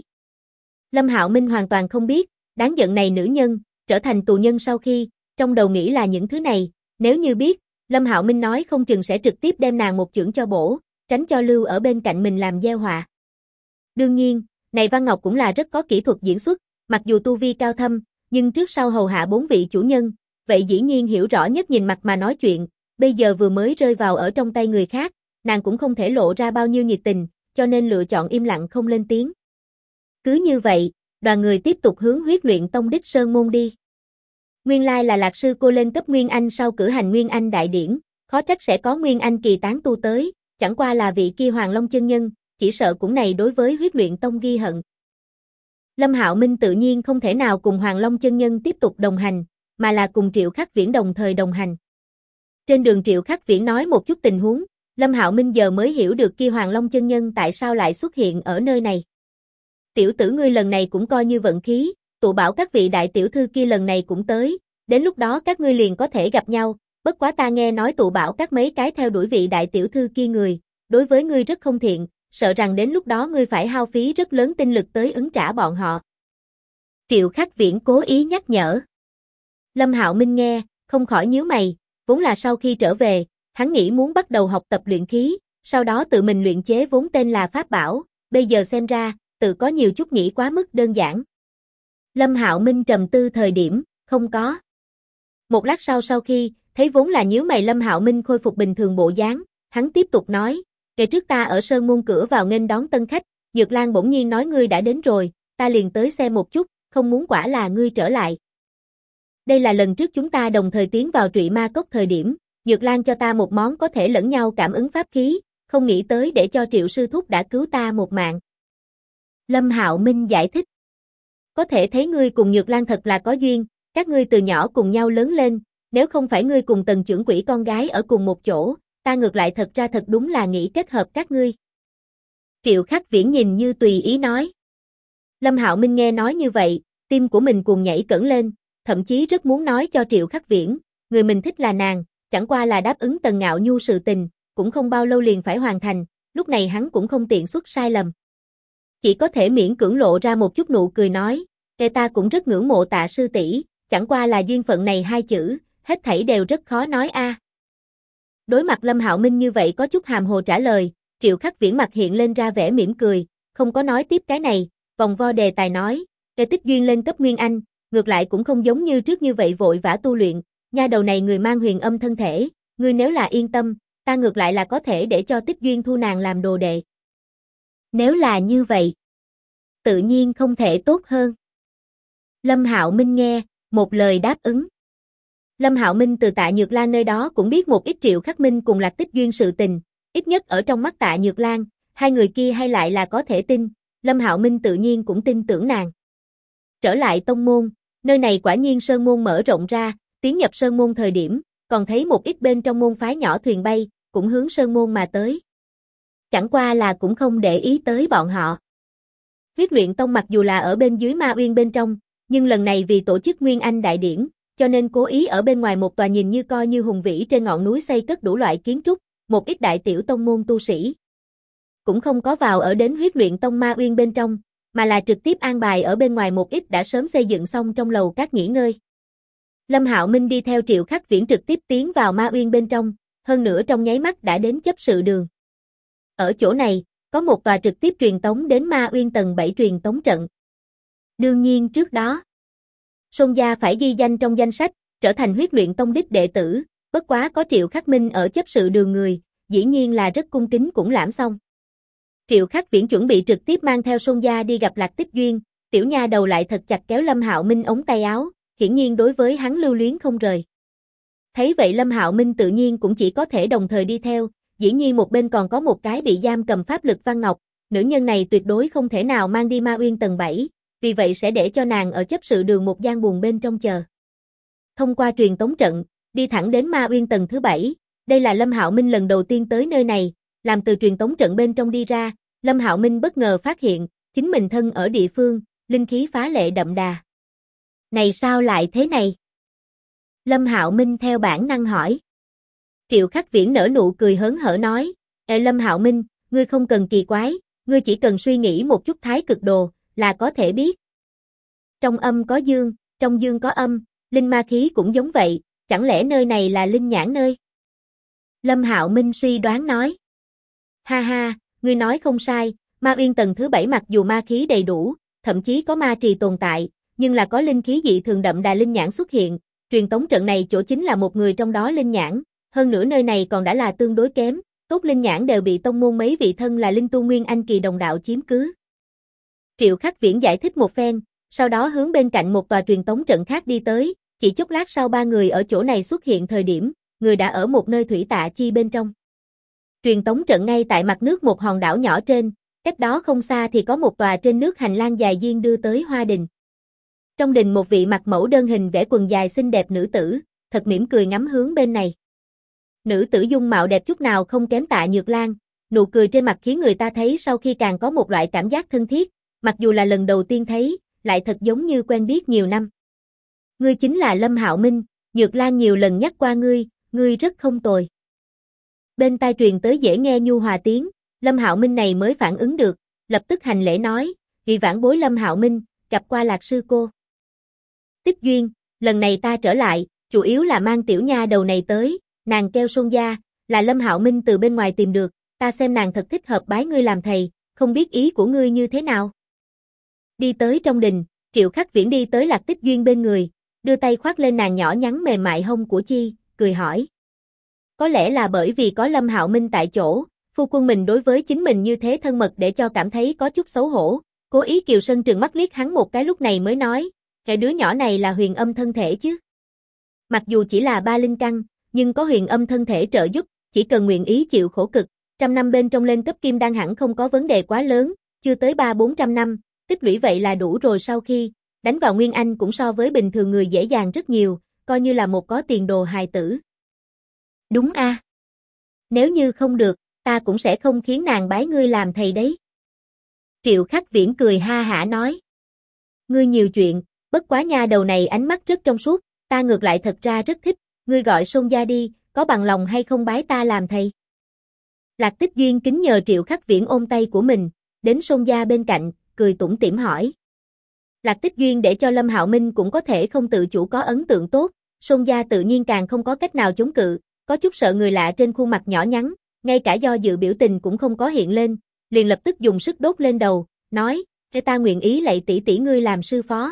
A: Lâm Hạo Minh hoàn toàn không biết, đáng giận này nữ nhân, trở thành tù nhân sau khi, trong đầu nghĩ là những thứ này, nếu như biết, Lâm Hạo Minh nói không chừng sẽ trực tiếp đem nàng một chưởng cho bổ, tránh cho lưu ở bên cạnh mình làm gieo họa. Đương nhiên, này Văn Ngọc cũng là rất có kỹ thuật diễn xuất, mặc dù tu vi cao thâm, nhưng trước sau hầu hạ 4 vị chủ nhân, vậy dĩ nhiên hiểu rõ nhất nhìn mặt mà nói chuyện, bây giờ vừa mới rơi vào ở trong tay người khác, nàng cũng không thể lộ ra bao nhiêu nhiệt tình, cho nên lựa chọn im lặng không lên tiếng. Cứ như vậy, đoàn người tiếp tục hướng Huyết Luyện Tông đích sơn môn đi. Nguyên lai là Lạc sư cô lên cấp Nguyên Anh sau cử hành Nguyên Anh đại điển, khó trách sẽ có Nguyên Anh kỳ tán tu tới, chẳng qua là vị kia Hoàng Long chân nhân, chỉ sợ cũng này đối với Huyết Luyện Tông ghi hận. Lâm Hạo Minh tự nhiên không thể nào cùng Hoàng Long chân nhân tiếp tục đồng hành, mà là cùng Triệu Khắc Viễn đồng thời đồng hành. Trên đường Triệu Khắc Viễn nói một chút tình huống, Lâm Hạo Minh giờ mới hiểu được kia Hoàng Long chân nhân tại sao lại xuất hiện ở nơi này. Tiểu tử ngươi lần này cũng coi như vận khí, tụ bảo các vị đại tiểu thư kia lần này cũng tới, đến lúc đó các ngươi liền có thể gặp nhau, bất quá ta nghe nói tụ bảo các mấy cái theo đuổi vị đại tiểu thư kia người, đối với ngươi rất không thiện, sợ rằng đến lúc đó ngươi phải hao phí rất lớn tinh lực tới ứng trả bọn họ. Triệu Khắc Viễn cố ý nhắc nhở. Lâm Hạo Minh nghe, không khỏi nhíu mày, vốn là sau khi trở về, hắn nghĩ muốn bắt đầu học tập luyện khí, sau đó tự mình luyện chế vốn tên là pháp bảo, bây giờ xem ra, tự có nhiều chút nghĩ quá mức đơn giản. Lâm Hạo Minh trầm tư thời điểm, không có. Một lát sau khi, thấy vốn là nhíu mày Lâm Hạo Minh khôi phục bình thường bộ dáng, hắn tiếp tục nói, kể trước ta ở sơn môn cửa vào nghênh đón tân khách, Nhược Lan bỗng nhiên nói ngươi đã đến rồi, ta liền tới xem một chút, không muốn quả là ngươi trở lại. Đây là lần trước chúng ta đồng thời tiến vào Trụy Ma Cốc thời điểm, Nhược Lan cho ta một món có thể lẫn nhau cảm ứng pháp khí, không nghĩ tới để cho Triệu sư thúc đã cứu ta một mạng. Lâm Hạo Minh giải thích. Có thể thấy ngươi cùng Nhược Lan thật là có duyên, các ngươi từ nhỏ cùng nhau lớn lên, nếu không phải ngươi cùng Tần trưởng quỹ con gái ở cùng một chỗ, ta ngược lại thật ra thật đúng là nghĩ kết hợp các ngươi. Triệu Khắc Viễn nhìn như tùy ý nói. Lâm Hạo Minh nghe nói như vậy, tim của mình cuồng nhảy cẫng lên, thậm chí rất muốn nói cho Triệu Khắc Viễn, người mình thích là nàng, chẳng qua là đáp ứng Tần Ngạo Nhu sự tình, cũng không bao lâu liền phải hoàn thành, lúc này hắn cũng không tiện xuất sai lầm. Chỉ có thể miễn cưỡng lộ ra một chút nụ cười nói, ta cũng rất ngưỡng mộ Tạ sư tỷ, chẳng qua là duyên phận này hai chữ, hết thảy đều rất khó nói a. Đối mặt Lâm Hạo Minh như vậy có chút hàm hồ trả lời, Triệu Khắc Viễn mặt hiện lên ra vẻ mỉm cười, không có nói tiếp cái này, vòng vo đề tài nói, Tích Duyên lên cấp Nguyên Anh, ngược lại cũng không giống như trước như vậy vội vã tu luyện, nha đầu này người mang huyền âm thân thể, ngươi nếu là yên tâm, ta ngược lại là có thể để cho Tích Duyên thu nàng làm đồ đệ. Nếu là như vậy, tự nhiên không thể tốt hơn. Lâm Hạo Minh nghe, một lời đáp ứng. Lâm Hạo Minh từ Tạ Nhược Lan nơi đó cũng biết một ít Triệu Khắc Minh cùng Lạc Tích Duyên sự tình, ít nhất ở trong mắt Tạ Nhược Lan, hai người kia hay lại là có thể tin, Lâm Hạo Minh tự nhiên cũng tin tưởng nàng. Trở lại tông môn, nơi này quả nhiên sơn môn mở rộng ra, tiến nhập sơn môn thời điểm, còn thấy một ít bên trong môn phái nhỏ thuyền bay, cũng hướng sơn môn mà tới. Chẳng qua là cũng không để ý tới bọn họ. Huyết luyện tông mặc dù là ở bên dưới Ma Uyên bên trong, nhưng lần này vì tổ chức Nguyên Anh đại điển, cho nên cố ý ở bên ngoài một tòa nhìn như coi như hùng vĩ trên ngọn núi xây cất đủ loại kiến trúc, một ít đại tiểu tông môn tu sĩ. Cũng không có vào ở đến huyết luyện tông Ma Uyên bên trong, mà là trực tiếp an bài ở bên ngoài một ít đã sớm xây dựng xong trong lầu các nghỉ ngơi. Lâm Hạo Minh đi theo Triệu Khắc Viễn trực tiếp tiến vào Ma Uyên bên trong, hơn nữa trong nháy mắt đã đến chấp sự đường. Ở chỗ này, có một tòa trực tiếp truyền tống đến Ma Uyên tầng 7 truyền tống trận. Đương nhiên trước đó, Sôn gia phải ghi danh trong danh sách, trở thành huyết luyện tông đích đệ tử, bất quá có Triệu Khắc Minh ở chấp sự đường người, dĩ nhiên là rất cung kính cũng lãm xong. Triệu Khắc Viễn chuẩn bị trực tiếp mang theo Sôn gia đi gặp Lạc Tích Duyên, tiểu nha đầu lại thật chặt kéo Lâm Hạo Minh ống tay áo, hiển nhiên đối với hắn lưu luyến không rời. Thấy vậy Lâm Hạo Minh tự nhiên cũng chỉ có thể đồng thời đi theo, dĩ nhiên một bên còn có một cái bị giam cầm pháp lực Văn Ngọc, nữ nhân này tuyệt đối không thể nào mang đi Ma Uyên tầng 7, vì vậy sẽ để cho nàng ở chấp sự đường một gian buồng bên trong chờ. Thông qua truyền tống trận, đi thẳng đến Ma Uyên tầng thứ 7, đây là Lâm Hạo Minh lần đầu tiên tới nơi này, làm từ truyền tống trận bên trong đi ra, Lâm Hạo Minh bất ngờ phát hiện, chính mình thân ở địa phương, linh khí phá lệ đậm đà. Này sao lại thế này? Lâm Hạo Minh theo bản năng hỏi. Triệu Khắc Viễn nở nụ cười hớn hở nói, Lâm Hạo Minh, ngươi không cần kỳ quái, ngươi chỉ cần suy nghĩ một chút thái cực đồ, là có thể biết. Trong âm có dương, trong dương có âm, linh ma khí cũng giống vậy, chẳng lẽ nơi này là linh nhãn nơi? Lâm Hạo Minh suy đoán nói. Ha ha, ngươi nói không sai, Ma Uyên tầng thứ 7 mặc dù ma khí đầy đủ, thậm chí có ma trì tồn tại, nhưng là có linh khí dị thường đậm đà linh nhãn xuất hiện, truyền tống trận này chỗ chính là một người trong đó linh nhãn, hơn nữa nơi này còn đã là tương đối kém, tốt linh nhãn đều bị tông môn mấy vị thân là linh tu nguyên anh kỳ đồng đạo chiếm cứ. Triệu Khắc Viễn giải thích một phen, sau đó hướng bên cạnh một tòa truyền tống trận khác đi tới, chỉ chốc lát sau ba người ở chỗ này xuất hiện thời điểm, người đã ở một nơi thủy tạ chi bên trong. Truyền tống trận ngay tại mặt nước một hòn đảo nhỏ trên, cách đó không xa thì có một tòa trên nước hành lang dài duyên đưa tới hoa đình. Trong đình một vị mặt mẫu đơn hình vẽ quần dài xinh đẹp nữ tử, thật mỉm cười ngắm hướng bên này. Nữ tử dung mạo đẹp chút nào không kém Tạ Nhược Lan, nụ cười trên mặt khiến người ta thấy sau khi càng có một loại cảm giác thân thiết, mặc dù là lần đầu tiên thấy, lại thật giống như quen biết nhiều năm. Ngươi chính là Lâm Hạo Minh, Nhược Lan nhiều lần nhắc qua ngươi rất không tồi. Bên tai truyền tới dễ nghe nhu hòa tiếng, Lâm Hạo Minh này mới phản ứng được, lập tức hành lễ nói, vị vãn bối Lâm Hạo Minh, gặp qua Lạc sư cô. Tích Duyên, lần này ta trở lại, chủ yếu là mang tiểu nha đầu này tới, nàng kêu Sôn gia, là Lâm Hạo Minh từ bên ngoài tìm được, ta xem nàng thật thích hợp bái ngươi làm thầy, không biết ý của ngươi như thế nào. Đi tới trong đình, Triệu Khắc Viễn đi tới Lạc Tích Duyên bên người, đưa tay khoác lên nàng nhỏ nhắn mềm mại hông của chi, cười hỏi. Có lẽ là bởi vì có Lâm Hạo Minh tại chỗ, phu quân mình đối với chính mình như thế thân mật để cho cảm thấy có chút xấu hổ, cố ý Kiều Sân trừng mắt liếc hắn một cái lúc này mới nói, cái đứa nhỏ này là huyền âm thân thể chứ. Mặc dù chỉ là 3 linh căn, nhưng có huyền âm thân thể trợ giúp, chỉ cần nguyện ý chịu khổ cực, 100 năm bên trong lên cấp kim đan hẳn không có vấn đề quá lớn, chưa tới 300-400 năm, tích lũy vậy là đủ rồi sau khi đánh vào Nguyên Anh cũng so với bình thường người dễ dàng rất nhiều, coi như là một có tiền đồ hài tử. Đúng a. Nếu như không được, ta cũng sẽ không khiến nàng bái ngươi làm thầy đấy. Triệu Khắc Viễn cười ha hả nói. Ngươi nhiều chuyện, bất quá nha đầu này ánh mắt rất trong suốt, ta ngược lại thật ra rất thích, ngươi gọi Sôn gia đi, có bằng lòng hay không bái ta làm thầy? Lạc Tích Duyên kính nhờ Triệu Khắc Viễn ôm tay của mình, đến Sôn Gia bên cạnh, cười tủm tỉm hỏi. Lạc Tích Duyên để cho Lâm Hạo Minh cũng có thể không tự chủ có ấn tượng tốt, Sôn Gia tự nhiên càng không có cách nào chống cự, có chút sợ người lạ trên khuôn mặt nhỏ nhắn, ngay cả do dự biểu tình cũng không có hiện lên, liền lập tức dùng sức đốt lên đầu, nói, ta nguyện ý lạy tỷ tỷ ngươi làm sư phó.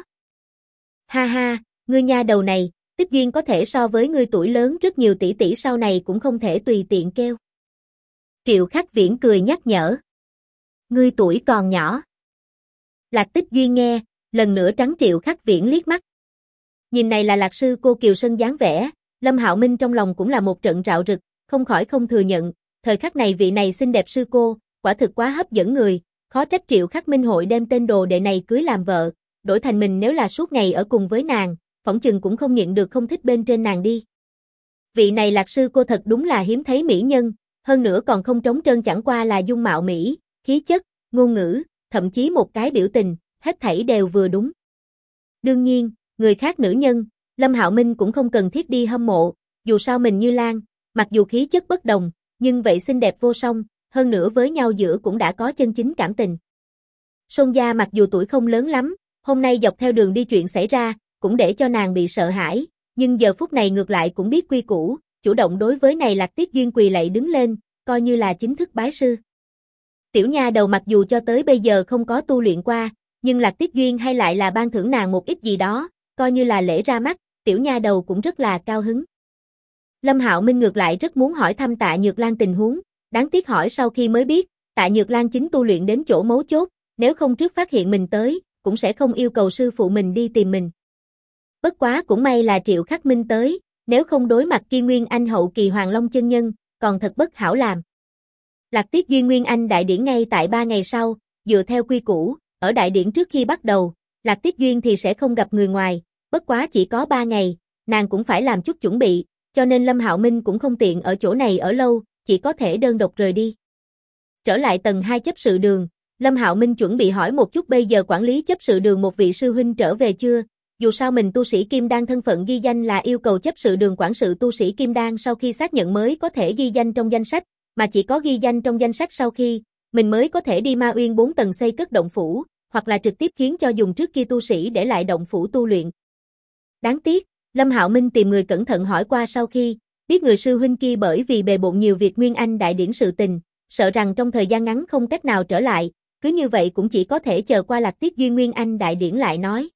A: Ha ha, ngươi nha đầu này, Tích Duyên có thể so với ngươi tuổi lớn rất nhiều, tỷ tỷ sau này cũng không thể tùy tiện kêu. Triệu Khắc Viễn cười nhắc nhở. Ngươi tuổi còn nhỏ. Lạc Tích Duyên nghe, lần nữa trắng Triệu Khắc Viễn liếc mắt. Nhìn này là Lạc sư cô Kiều Sân dáng vẻ, Lâm Hạo Minh trong lòng cũng là một trận rạo rực, không khỏi không thừa nhận, thời khắc này vị này xinh đẹp sư cô, quả thực quá hấp dẫn người, khó trách Triệu Khắc Minh hội đem tên đồ đệ này cưới làm vợ, đổi thành mình nếu là suốt ngày ở cùng với nàng, phỏng chừng cũng không nhịn được không thích bên trên nàng đi. Vị này Lạc sư cô thật đúng là hiếm thấy mỹ nhân, hơn nữa còn không trống trơn, chẳng qua là dung mạo mỹ, khí chất, ngôn ngữ, thậm chí một cái biểu tình, hết thảy đều vừa đúng. Đương nhiên, người khác nữ nhân, Lâm Hạo Minh cũng không cần thiết đi hâm mộ, dù sao mình như Lan, mặc dù khí chất bất đồng, nhưng vậy xinh đẹp vô song, hơn nữa với nhau giữa cũng đã có chân chính cảm tình. Sôn Gia mặc dù tuổi không lớn lắm, hôm nay dọc theo đường đi chuyện xảy ra, cũng để cho nàng bị sợ hãi, nhưng giờ phút này ngược lại cũng biết quy củ, chủ động đối với này Lạc Tiết Duyên quỳ lạy đứng lên, coi như là chính thức bái sư. Tiểu nha đầu mặc dù cho tới bây giờ không có tu luyện qua, nhưng Lạc Tiết Duyên hay lại là ban thưởng nàng một ít gì đó, coi như là lễ ra mắt, tiểu nha đầu cũng rất là cao hứng. Lâm Hạo Minh ngược lại rất muốn hỏi thăm Tạ Nhược Lan tình huống, đáng tiếc hỏi sau khi mới biết, Tạ Nhược Lan chính tu luyện đến chỗ mấu chốt, nếu không trước phát hiện mình tới, cũng sẽ không yêu cầu sư phụ mình đi tìm mình. Bất quá cũng may là Triệu Khắc Minh tới, nếu không đối mặt Ki Nguyên Anh hậu kỳ Hoàng Long chân nhân, còn thật bất hảo làm. Lạc Tiết Duyên Nguyên Anh đại điển ngay tại 3 ngày sau, dựa theo quy củ, ở đại điển trước khi bắt đầu, Lạc Tiết Duyên thì sẽ không gặp người ngoài, bất quá chỉ có 3 ngày, nàng cũng phải làm chút chuẩn bị, cho nên Lâm Hạo Minh cũng không tiện ở chỗ này ở lâu, chỉ có thể đơn độc rời đi. Trở lại tầng 2 chấp sự đường, Lâm Hạo Minh chuẩn bị hỏi một chút bây giờ quản lý chấp sự đường một vị sư huynh trở về chưa, dù sao mình tu sĩ Kim Đan thân phận ghi danh là yêu cầu chấp sự đường quản sự tu sĩ Kim Đan sau khi xác nhận mới có thể ghi danh trong danh sách, mà chỉ có ghi danh trong danh sách sau khi, mình mới có thể đi Ma Uyên 4 tầng xây cất động phủ, hoặc là trực tiếp khiến cho dùng trước kia tu sĩ để lại động phủ tu luyện. Đáng tiếc, Lâm Hạo Minh tìm người cẩn thận hỏi qua sau khi, biết người sư huynh kia bởi vì bề bộn nhiều việc Nguyên Anh đại điển sự tình, sợ rằng trong thời gian ngắn không cách nào trở lại, cứ như vậy cũng chỉ có thể chờ qua Lạc Tiết Duyên Nguyên Anh đại điển lại nói.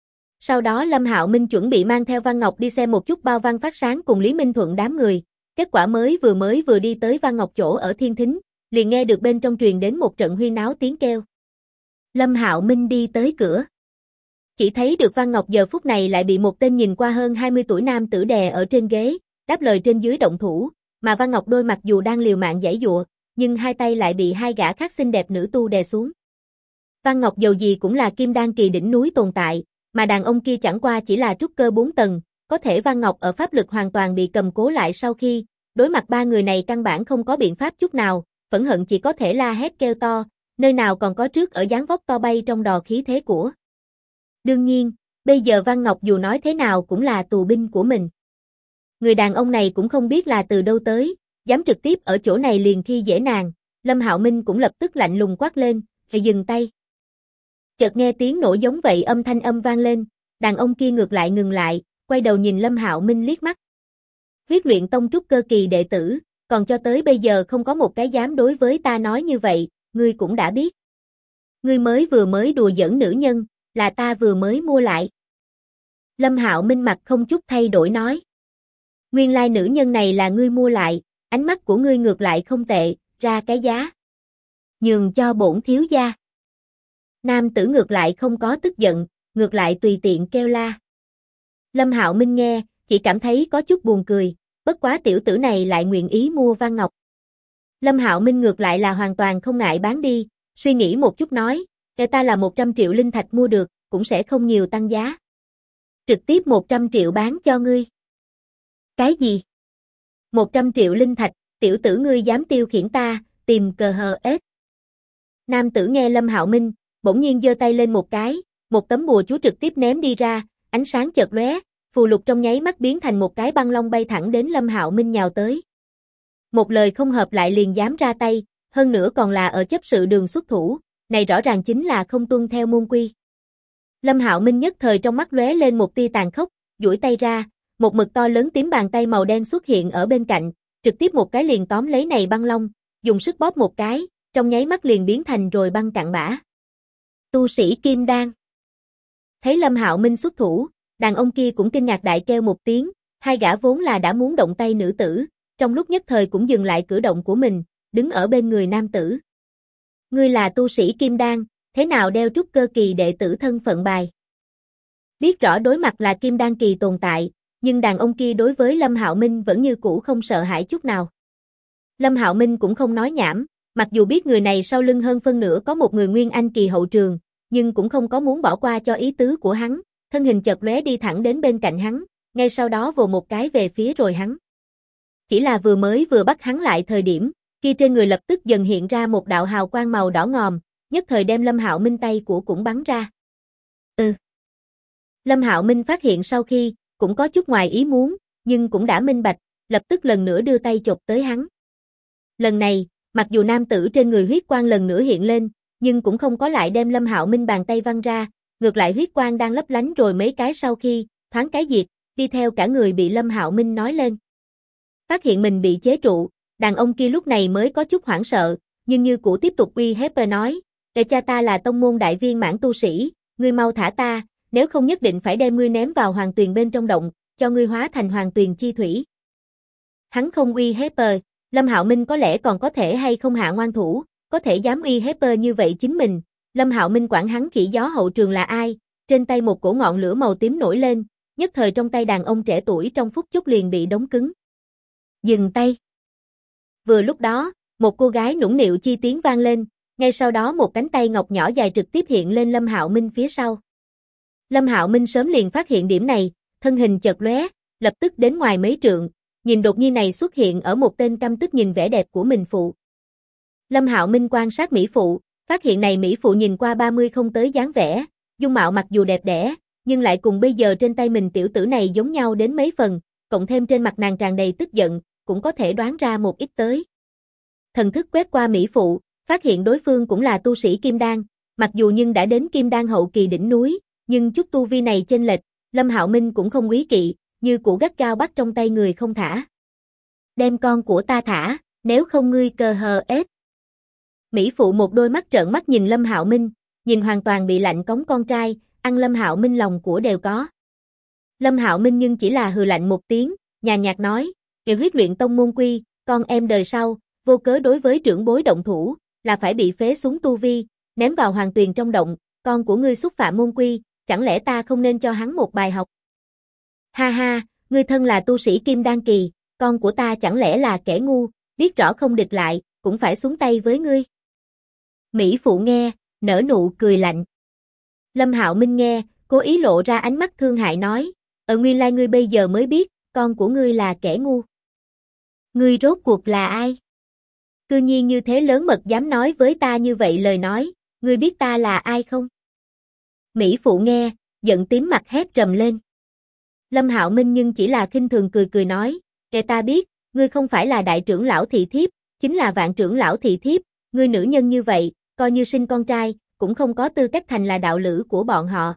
A: Sau đó Lâm Hạo Minh chuẩn bị mang theo Văn Ngọc đi xem một chút Bao Văn Phát Sáng cùng Lý Minh Thuận đám người, kết quả mới vừa đi tới Văn Ngọc chỗ ở Thiên Thính, liền nghe được bên trong truyền đến một trận huyên náo tiếng kêu. Lâm Hạo Minh đi tới cửa. Chỉ thấy được Văn Ngọc giờ phút này lại bị một tên nhìn qua hơn 20 tuổi nam tử đè ở trên ghế, đáp lời trên dưới động thủ, mà Văn Ngọc đôi mặc dù đang liều mạng giãy giụa, nhưng hai tay lại bị hai gã khác xinh đẹp nữ tu đè xuống. Văn Ngọc dầu gì cũng là Kim Đan kỳ đỉnh núi tồn tại, mà đàn ông kia chẳng qua chỉ là trúc cơ 4 tầng, có thể Văn Ngọc ở pháp lực hoàn toàn bị cầm cố lại sau khi, đối mặt ba người này căn bản không có biện pháp chút nào, phẫn hận chỉ có thể la hét kêu to, nơi nào còn có trước ở dáng vóc to bay trong đò khí thế của. Đương nhiên, bây giờ Văn Ngọc dù nói thế nào cũng là tù binh của mình. Người đàn ông này cũng không biết là từ đâu tới, dám trực tiếp ở chỗ này liền khi dễ nàng, Lâm Hạo Minh cũng lập tức lạnh lùng quát lên, "Hãy dừng tay." Chợt nghe tiếng nổ giống vậy âm thanh vang lên, đàn ông kia ngược lại ngừng lại, quay đầu nhìn Lâm Hạo Minh liếc mắt. Huyết Luyện Tông trúc cơ kỳ đệ tử, còn cho tới bây giờ không có một cái dám đối với ta nói như vậy, ngươi cũng đã biết. Ngươi vừa mới đùa giỡn nữ nhân, là ta vừa mới mua lại. Lâm Hạo Minh mặt không chút thay đổi nói. Nguyên lai nữ nhân này là ngươi mua lại, ánh mắt của ngươi ngược lại không tệ, ra cái giá. Nhường cho bổn thiếu gia. Nam tử ngược lại không có tức giận, ngược lại tùy tiện kêu la. Lâm Hạo Minh nghe, chỉ cảm thấy có chút buồn cười, bất quá tiểu tử này lại nguyện ý mua Văn Ngọc. Lâm Hạo Minh ngược lại là hoàn toàn không ngại bán đi, suy nghĩ một chút nói, ta là 100 triệu linh thạch mua được, cũng sẽ không nhiều tăng giá. Trực tiếp 100 triệu bán cho ngươi. Cái gì? 100 triệu linh thạch, tiểu tử ngươi dám tiêu khiển ta, tìm cờ hờ ết. Nam tử nghe Lâm Hạo Minh, bỗng nhiên giơ tay lên một cái, một tấm bùa chú trực tiếp ném đi ra, ánh sáng chợt lóe, phù lục trong nháy mắt biến thành một cái băng long bay thẳng đến Lâm Hạo Minh nhào tới. Một lời không hợp lại liền dám ra tay, hơn nữa còn là ở chấp sự đường xuất thủ, này rõ ràng chính là không tuân theo môn quy. Lâm Hạo Minh nhất thời trong mắt lóe lên một tia tàn khốc, duỗi tay ra, một mực to lớn tím bàn tay màu đen xuất hiện ở bên cạnh, trực tiếp một cái liền tóm lấy này băng long, dùng sức bóp một cái, trong nháy mắt liền biến thành rồi băng cặn bã. Tu sĩ kim đan. Thấy Lâm Hạo Minh xuất thủ, đàn ông kia cũng kinh ngạc đại kêu một tiếng, hai gã vốn là đã muốn động tay nữ tử, trong lúc nhất thời cũng dừng lại cử động của mình, đứng ở bên người nam tử. Ngươi là tu sĩ kim đan, thế nào đeo trúc cơ kỳ đệ tử thân phận bài? Biết rõ đối mặt là kim đan kỳ tồn tại, nhưng đàn ông kia đối với Lâm Hạo Minh vẫn như cũ không sợ hãi chút nào. Lâm Hạo Minh cũng không nói nhảm, mặc dù biết người này sau lưng hơn phân nửa có một người nguyên anh kỳ hậu trường, nhưng cũng không có muốn bỏ qua cho ý tứ của hắn, thân hình chợt lóe đi thẳng đến bên cạnh hắn, ngay sau đó vồ một cái về phía rồi hắn. Chỉ là vừa bắt hắn lại thời điểm, kia trên người lập tức dần hiện ra một đạo hào quang màu đỏ ngòm, nhất thời đem Lâm Hạo Minh tay của cũng bắn ra. Lâm Hạo Minh phát hiện sau khi, cũng có chút ngoài ý muốn, nhưng cũng đã minh bạch, lập tức lần nữa đưa tay chộp tới hắn. Lần này, mặc dù nam tử trên người huyết quang lần nữa hiện lên, nhưng cũng không có lại đem Lâm Hạo Minh bàn tay văng ra, ngược lại huyết quang đang lấp lánh rồi mấy cái sau khi, thoáng cái diệt, đi theo cả người bị Lâm Hạo Minh nói lên. Phát hiện mình bị chế trụ, đàn ông kia lúc này mới có chút hoảng sợ, nhưng như cũ tiếp tục uy hiếp nói, "Đệ cha ta là tông môn đại viên mãn tu sĩ, ngươi mau thả ta, nếu không nhất định phải đem ngươi ném vào hoàng tuyền bên trong động, cho ngươi hóa thành hoàng tuyền chi thủy." Hắn không uy hiếp, Lâm Hạo Minh có lẽ còn có thể hay không hạ ngoan thủ, có thể dám uy hiếp như vậy chính mình. Lâm Hạo Minh quản hắn khỉ gió hậu trường là ai, trên tay một cổ ngọn lửa màu tím nổi lên, nhất thời trong tay đàn ông trẻ tuổi trong phút chốc liền bị đóng cứng. Dừng tay. Vừa lúc đó, một cô gái nũng nịu chi tiếng vang lên, ngay sau đó một cánh tay ngọc nhỏ dài trực tiếp hiện lên Lâm Hạo Minh phía sau. Lâm Hạo Minh sớm liền phát hiện điểm này, thân hình chợt lóe, lập tức đến ngoài mấy trượng, nhìn đột nhiên này xuất hiện ở một tên căm tức nhìn vẻ đẹp của mình phụ. Lâm Hạo Minh quan sát mỹ phụ, phát hiện này mỹ phụ nhìn qua 30 không tới dáng vẻ, dung mạo mặc dù đẹp đẽ, nhưng lại cùng bây giờ trên tay mình tiểu tử này giống nhau đến mấy phần, cộng thêm trên mặt nàng tràn đầy tức giận, cũng có thể đoán ra một ít tới. Thần thức quét qua mỹ phụ, phát hiện đối phương cũng là tu sĩ kim đan, mặc dù nhưng đã đến kim đan hậu kỳ đỉnh núi, nhưng chút tu vi này chênh lệch, Lâm Hạo Minh cũng không quý kỵ, như cũ gắt gao bắt trong tay người không thả. Đem con của ta thả, nếu không ngươi cơ hờ ết. Mỹ phụ một đôi mắt trợn mắt nhìn Lâm Hạo Minh, nhìn hoàn toàn bị lạnh cống con trai, ăn Lâm Hạo Minh lòng của đều có. Lâm Hạo Minh nhưng chỉ là hừ lạnh một tiếng, nhàn nhạt nói, "Điều huyết luyện tông môn quy, con em đời sau, vô cớ đối với trưởng bối động thủ, là phải bị phế xuống tu vi, ném vào hoàng tuyền trong động, con của ngươi xúc phạm môn quy, chẳng lẽ ta không nên cho hắn một bài học?" Ha ha, ngươi thân là tu sĩ kim đan kỳ, con của ta chẳng lẽ là kẻ ngu, biết rõ không địch lại, cũng phải xuống tay với ngươi. Mỹ phụ nghe, nở nụ cười lạnh. Lâm Hạo Minh nghe, cố ý lộ ra ánh mắt thương hại nói, nguyên lai ngươi bây giờ mới biết, con của ngươi là kẻ ngu. Ngươi rốt cuộc là ai? Cư nhiên như thế lớn mật dám nói với ta như vậy lời nói, ngươi biết ta là ai không? Mỹ phụ nghe, giận tím mặt hét rầm lên. Lâm Hạo Minh nhưng chỉ là khinh thường cười cười nói, "Kẻ ta biết, ngươi không phải là đại trưởng lão thị thiếp, chính là vạn trưởng lão thị thiếp, ngươi nữ nhân như vậy, coi như sinh con trai, cũng không có tư cách thành là đạo lữ của bọn họ."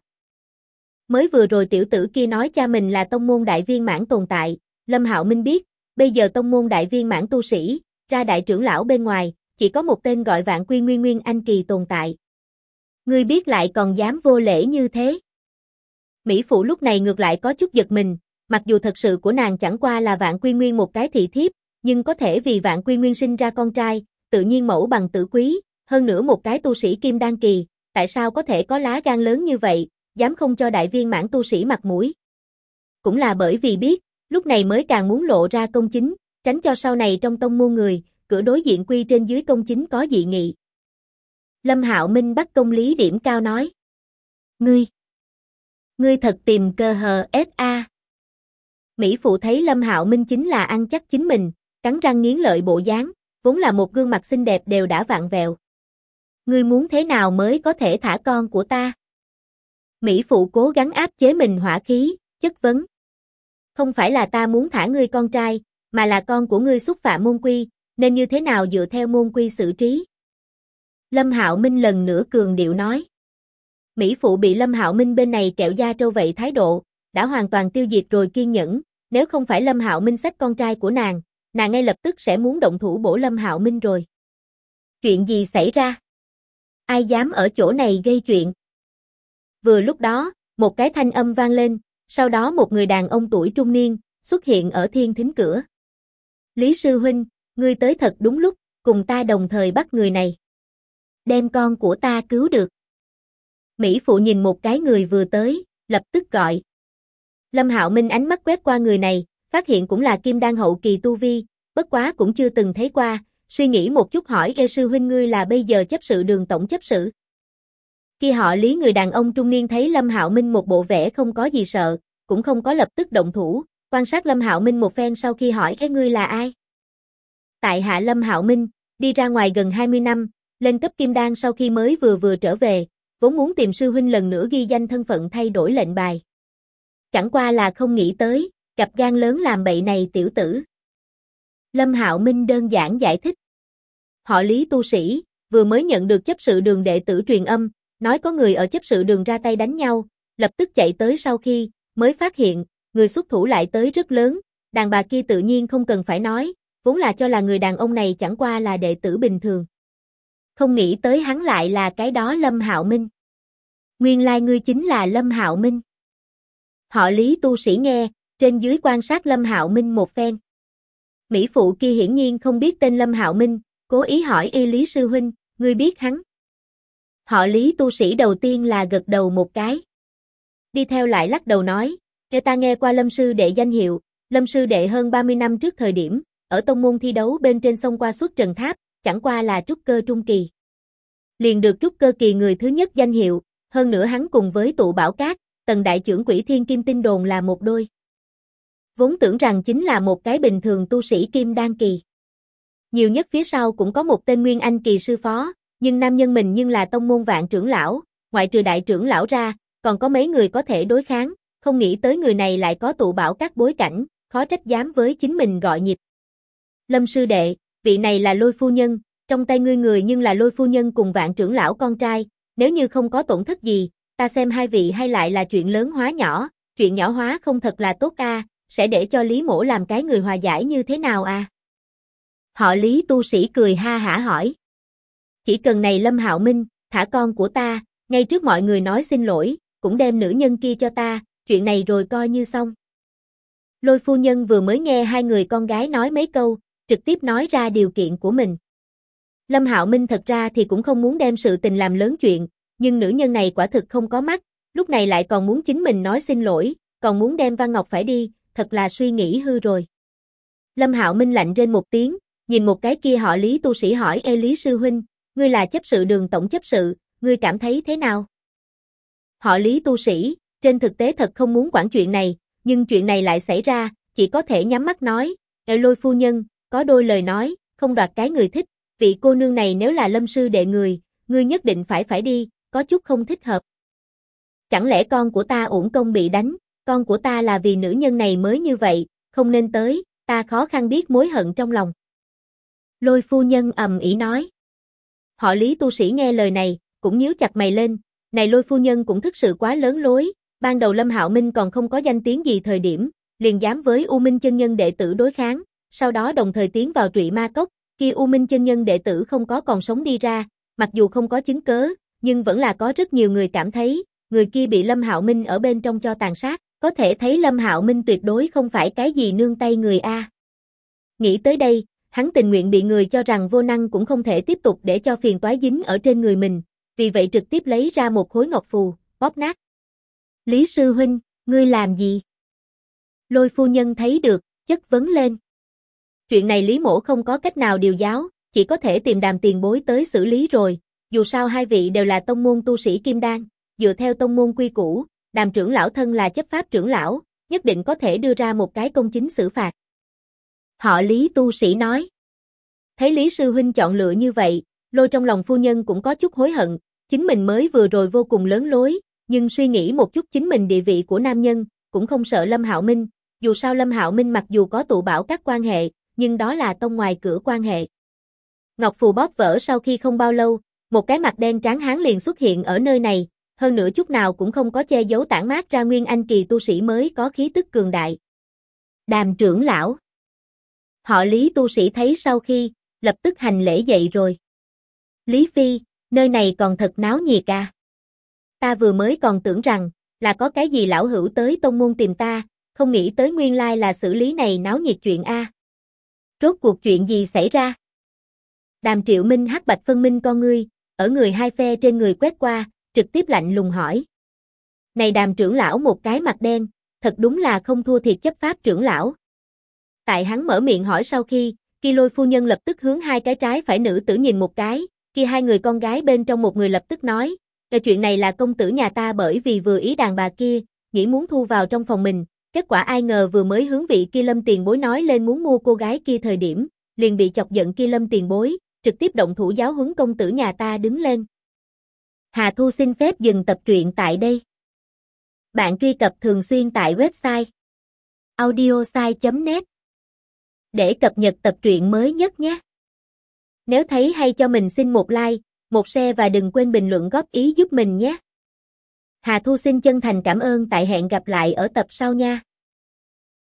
A: Mới vừa rồi tiểu tử kia nói cha mình là tông môn đại viên mãn tồn tại, Lâm Hạo Minh biết, bây giờ tông môn đại viên mãn tu sĩ, ra đại trưởng lão bên ngoài, chỉ có một tên gọi Vạn Quy Nguyên Nguyên Anh kỳ tồn tại. Ngươi biết lại còn dám vô lễ như thế. Mỹ phụ lúc này ngược lại có chút giật mình, mặc dù thật sự của nàng chẳng qua là Vạn Quy Nguyên một cái thị thiếp, nhưng có thể vì Vạn Quy Nguyên sinh ra con trai, tự nhiên mẫu bằng tử quý, hơn nữa một cái tu sĩ kim đan kỳ, tại sao có thể có lá gan lớn như vậy, dám không cho đại viên mãn tu sĩ mặt mũi. Cũng là bởi vì biết, lúc này mới càng muốn lộ ra công chính, tránh cho sau này trong tông môn người, cửa đối diện quy trên dưới công chính có dị nghị. Lâm Hạo Minh bắt công lý điểm cao nói. Ngươi thật tìm cơ hờ SA. Mỹ phụ thấy Lâm Hạo Minh chính là ăn chắc chính mình, cắn răng nghiến lợi bộ dáng, vốn là một gương mặt xinh đẹp đều đã vặn vẹo. Ngươi muốn thế nào mới có thể thả con của ta? Mỹ phụ cố gắng áp chế mình hỏa khí, chất vấn. Không phải là ta muốn thả ngươi con trai, mà là con của ngươi xúc phạm môn quy, nên như thế nào dựa theo môn quy xử trí. Lâm Hạo Minh lần nữa cường điệu nói. Mỹ phụ bị Lâm Hạo Minh bên này kẹo da trâu vậy thái độ, đã hoàn toàn tiêu diệt rồi kiên nhẫn, nếu không phải Lâm Hạo Minh xách con trai của nàng ngay lập tức sẽ muốn động thủ bổ Lâm Hạo Minh rồi. Chuyện gì xảy ra? Ai dám ở chỗ này gây chuyện? Vừa lúc đó, một cái thanh âm vang lên, sau đó một người đàn ông tuổi trung niên xuất hiện ở thiên thính cửa. Lý sư huynh, ngươi tới thật đúng lúc, cùng ta đồng thời bắt người này. Đem con của ta cứu được. Mỹ phụ nhìn một cái người vừa tới, lập tức gọi. Lâm Hạo Minh ánh mắt quét qua người này, phát hiện cũng là kim đan hậu kỳ tu vi, bất quá cũng chưa từng thấy qua, suy nghĩ một chút hỏi sư huynh ngươi là bây giờ chấp sự đường tổng chấp sự. Khi họ Lý người đàn ông trung niên thấy Lâm Hạo Minh một bộ vẻ không có gì sợ, cũng không có lập tức động thủ, quan sát Lâm Hạo Minh một phen sau khi hỏi ngươi là ai. Tại hạ Lâm Hạo Minh, đi ra ngoài gần 20 năm, lên cấp kim đan sau khi mới vừa trở về, vốn muốn tìm sư huynh lần nữa ghi danh thân phận thay đổi lệnh bài. Chẳng qua là không nghĩ tới, gặp gan lớn làm bậy này tiểu tử. Lâm Hạo Minh đơn giản giải thích. Họ Lý tu sĩ, vừa mới nhận được chấp sự đường đệ tử truyền âm, nói có người ở chấp sự đường ra tay đánh nhau, lập tức chạy tới sau khi, mới phát hiện, người xuất thủ lại tới rất lớn, đàn bà kia tự nhiên không cần phải nói, vốn là cho là người đàn ông này chẳng qua là đệ tử bình thường. Không nghĩ tới hắn lại là cái đó Lâm Hạo Minh. Nguyên lai ngươi chính là Lâm Hạo Minh. Họ Lý tu sĩ nghe, trên dưới quan sát Lâm Hạo Minh một phen. Mỹ phụ kia hiển nhiên không biết tên Lâm Hạo Minh, cố ý hỏi Lý sư huynh, ngươi biết hắn? Họ Lý tu sĩ đầu tiên là gật đầu một cái. Đi theo lại lắc đầu nói, ta nghe qua Lâm sư đệ danh hiệu, Lâm sư đệ hơn 30 năm trước thời điểm, ở tông môn thi đấu bên trên sông qua suốt trần tháp, chẳng qua là trúc cơ trung kỳ. Liền được trúc cơ kỳ người thứ nhất danh hiệu, hơn nữa hắn cùng với tụ bảo cát, tần đại trưởng quỷ thiên kim tinh đồn là một đôi. Vốn tưởng rằng chính là một cái bình thường tu sĩ kim đan kỳ. Nhiều nhất phía sau cũng có một tên nguyên anh kỳ sư phó, nhưng nam nhân mình nhưng là tông môn vạn trưởng lão, ngoại trừ đại trưởng lão ra, còn có mấy người có thể đối kháng, không nghĩ tới người này lại có tụ bảo các bối cảnh, khó trách dám với chính mình gọi nhịp. Lâm sư đệ, vị này là Lôi phu nhân, trong tay ngươi người nhưng là Lôi phu nhân cùng vạn trưởng lão con trai, nếu như không có tổn thất gì, ta xem hai vị hay lại là chuyện lớn hóa nhỏ, chuyện nhỏ hóa không thật là tốt a, sẽ để cho Lý mỗ làm cái người hòa giải như thế nào a? Họ Lý tu sĩ cười ha hả hỏi. Chỉ cần này Lâm Hạo Minh, thả con của ta, ngay trước mọi người nói xin lỗi, cũng đem nữ nhân kia cho ta, chuyện này rồi coi như xong. Lôi phu nhân vừa mới nghe hai người con gái nói mấy câu, trực tiếp nói ra điều kiện của mình. Lâm Hạo Minh thật ra thì cũng không muốn đem sự tình làm lớn chuyện, nhưng nữ nhân này quả thực không có mắt, lúc này lại còn muốn chính mình nói xin lỗi, còn muốn đem Văn Ngọc phải đi, thật là suy nghĩ hư rồi. Lâm Hạo Minh lạnh rên một tiếng, nhìn một cái kia họ Lý tu sĩ hỏi Lý sư huynh, ngươi là chấp sự đường tổng chấp sự, ngươi cảm thấy thế nào? Họ Lý tu sĩ, trên thực tế thật không muốn quản chuyện này, nhưng chuyện này lại xảy ra, chỉ có thể nhắm mắt nói, Lôi phu nhân, có đôi lời nói, không đoạt cái người thích, vị cô nương này nếu là Lâm sư đệ người, ngươi nhất định phải đi, có chút không thích hợp. Chẳng lẽ con của ta uổng công bị đánh, con của ta là vì nữ nhân này mới như vậy, không nên tới, ta khó khăn biết mối hận trong lòng. Lôi phu nhân ầm ĩ nói. Họ Lý tu sĩ nghe lời này, cũng nhíu chặt mày lên, này Lôi phu nhân cũng thực sự quá lớn lối, ban đầu Lâm Hạo Minh còn không có danh tiếng gì thời điểm, liền dám với U Minh chân nhân đệ tử đối kháng, sau đó đồng thời tiến vào Trụy Ma Cốc, kia U Minh chân nhân đệ tử không có còn sống đi ra, mặc dù không có chứng cớ, nhưng vẫn là có rất nhiều người cảm thấy, người kia bị Lâm Hạo Minh ở bên trong cho tàn sát, có thể thấy Lâm Hạo Minh tuyệt đối không phải cái gì nương tay người a. Nghĩ tới đây, hắn tình nguyện bị người cho rằng vô năng cũng không thể tiếp tục để cho phiền toái dính ở trên người mình, vì vậy trực tiếp lấy ra một khối ngọc phù, bóp nát. Lý sư huynh, ngươi làm gì? Lôi phu nhân thấy được, chất vấn lên. Chuyện này Lý mỗ không có cách nào điều giáo, chỉ có thể tìm Đàm tiền bối tới xử lý rồi, dù sao hai vị đều là tông môn tu sĩ kim đan, dựa theo tông môn quy củ, Đàm trưởng lão thân là chấp pháp trưởng lão, nhất định có thể đưa ra một cái công chính xử phạt. Họ Lý tu sĩ nói. Thấy Lý sư huynh chọn lựa như vậy, Lôi trong lòng phu nhân cũng có chút hối hận, chính mình mới vừa rồi vô cùng lớn lối, nhưng suy nghĩ một chút chính mình địa vị của nam nhân, cũng không sợ Lâm Hạo Minh, dù sao Lâm Hạo Minh mặc dù có tụ bảo các quan hệ, nhưng đó là tông ngoài cửa quan hệ. Ngọc phù bóp vỡ sau khi không bao lâu, một cái mặt đen trắng hán liền xuất hiện ở nơi này, hơn nữa chút nào cũng không có che giấu tản mát ra nguyên anh kỳ tu sĩ mới có khí tức cường đại. Đàm trưởng lão. Họ Lý tu sĩ thấy sau khi, lập tức hành lễ dậy rồi. Lý Phi, nơi này còn thật náo nhiệt à. Ta vừa mới còn tưởng rằng, là có cái gì lão hữu tới tông môn tìm ta, không nghĩ tới nguyên lai là xử lý này náo nhiệt chuyện a. Rốt cuộc chuyện gì xảy ra? Đàm Triệu Minh hắc bạch phân minh con ngươi, ở người hai phe trên người quét qua, trực tiếp lạnh lùng hỏi. Này Đàm trưởng lão một cái mặt đen, thật đúng là không thua thiệt chấp pháp trưởng lão. Tại hắn mở miệng hỏi sau khi, Ki Lôi phu nhân lập tức hướng hai cái trái phải nữ tử nhìn một cái, kia hai người con gái bên trong một người lập tức nói, chuyện này là công tử nhà ta bởi vì vừa ý đàn bà kia, nghĩ muốn thu vào trong phòng mình, kết quả ai ngờ vừa mới hướng vị kia Lâm tiền bối nói lên muốn mua cô gái kia thời điểm, liền bị chọc giận kia Lâm tiền bối, trực tiếp động thủ giáo huấn công tử nhà ta đứng lên. Hà Thu xin phép dừng tập truyện tại đây. Bạn truy cập thường xuyên tại website audiosai.net để cập nhật tập truyện mới nhất nhé. Nếu thấy hay cho mình xin một like, một share và đừng quên bình luận góp ý giúp mình nhé. Hà Thu xin chân thành cảm ơn, tại hẹn gặp lại ở tập sau nha.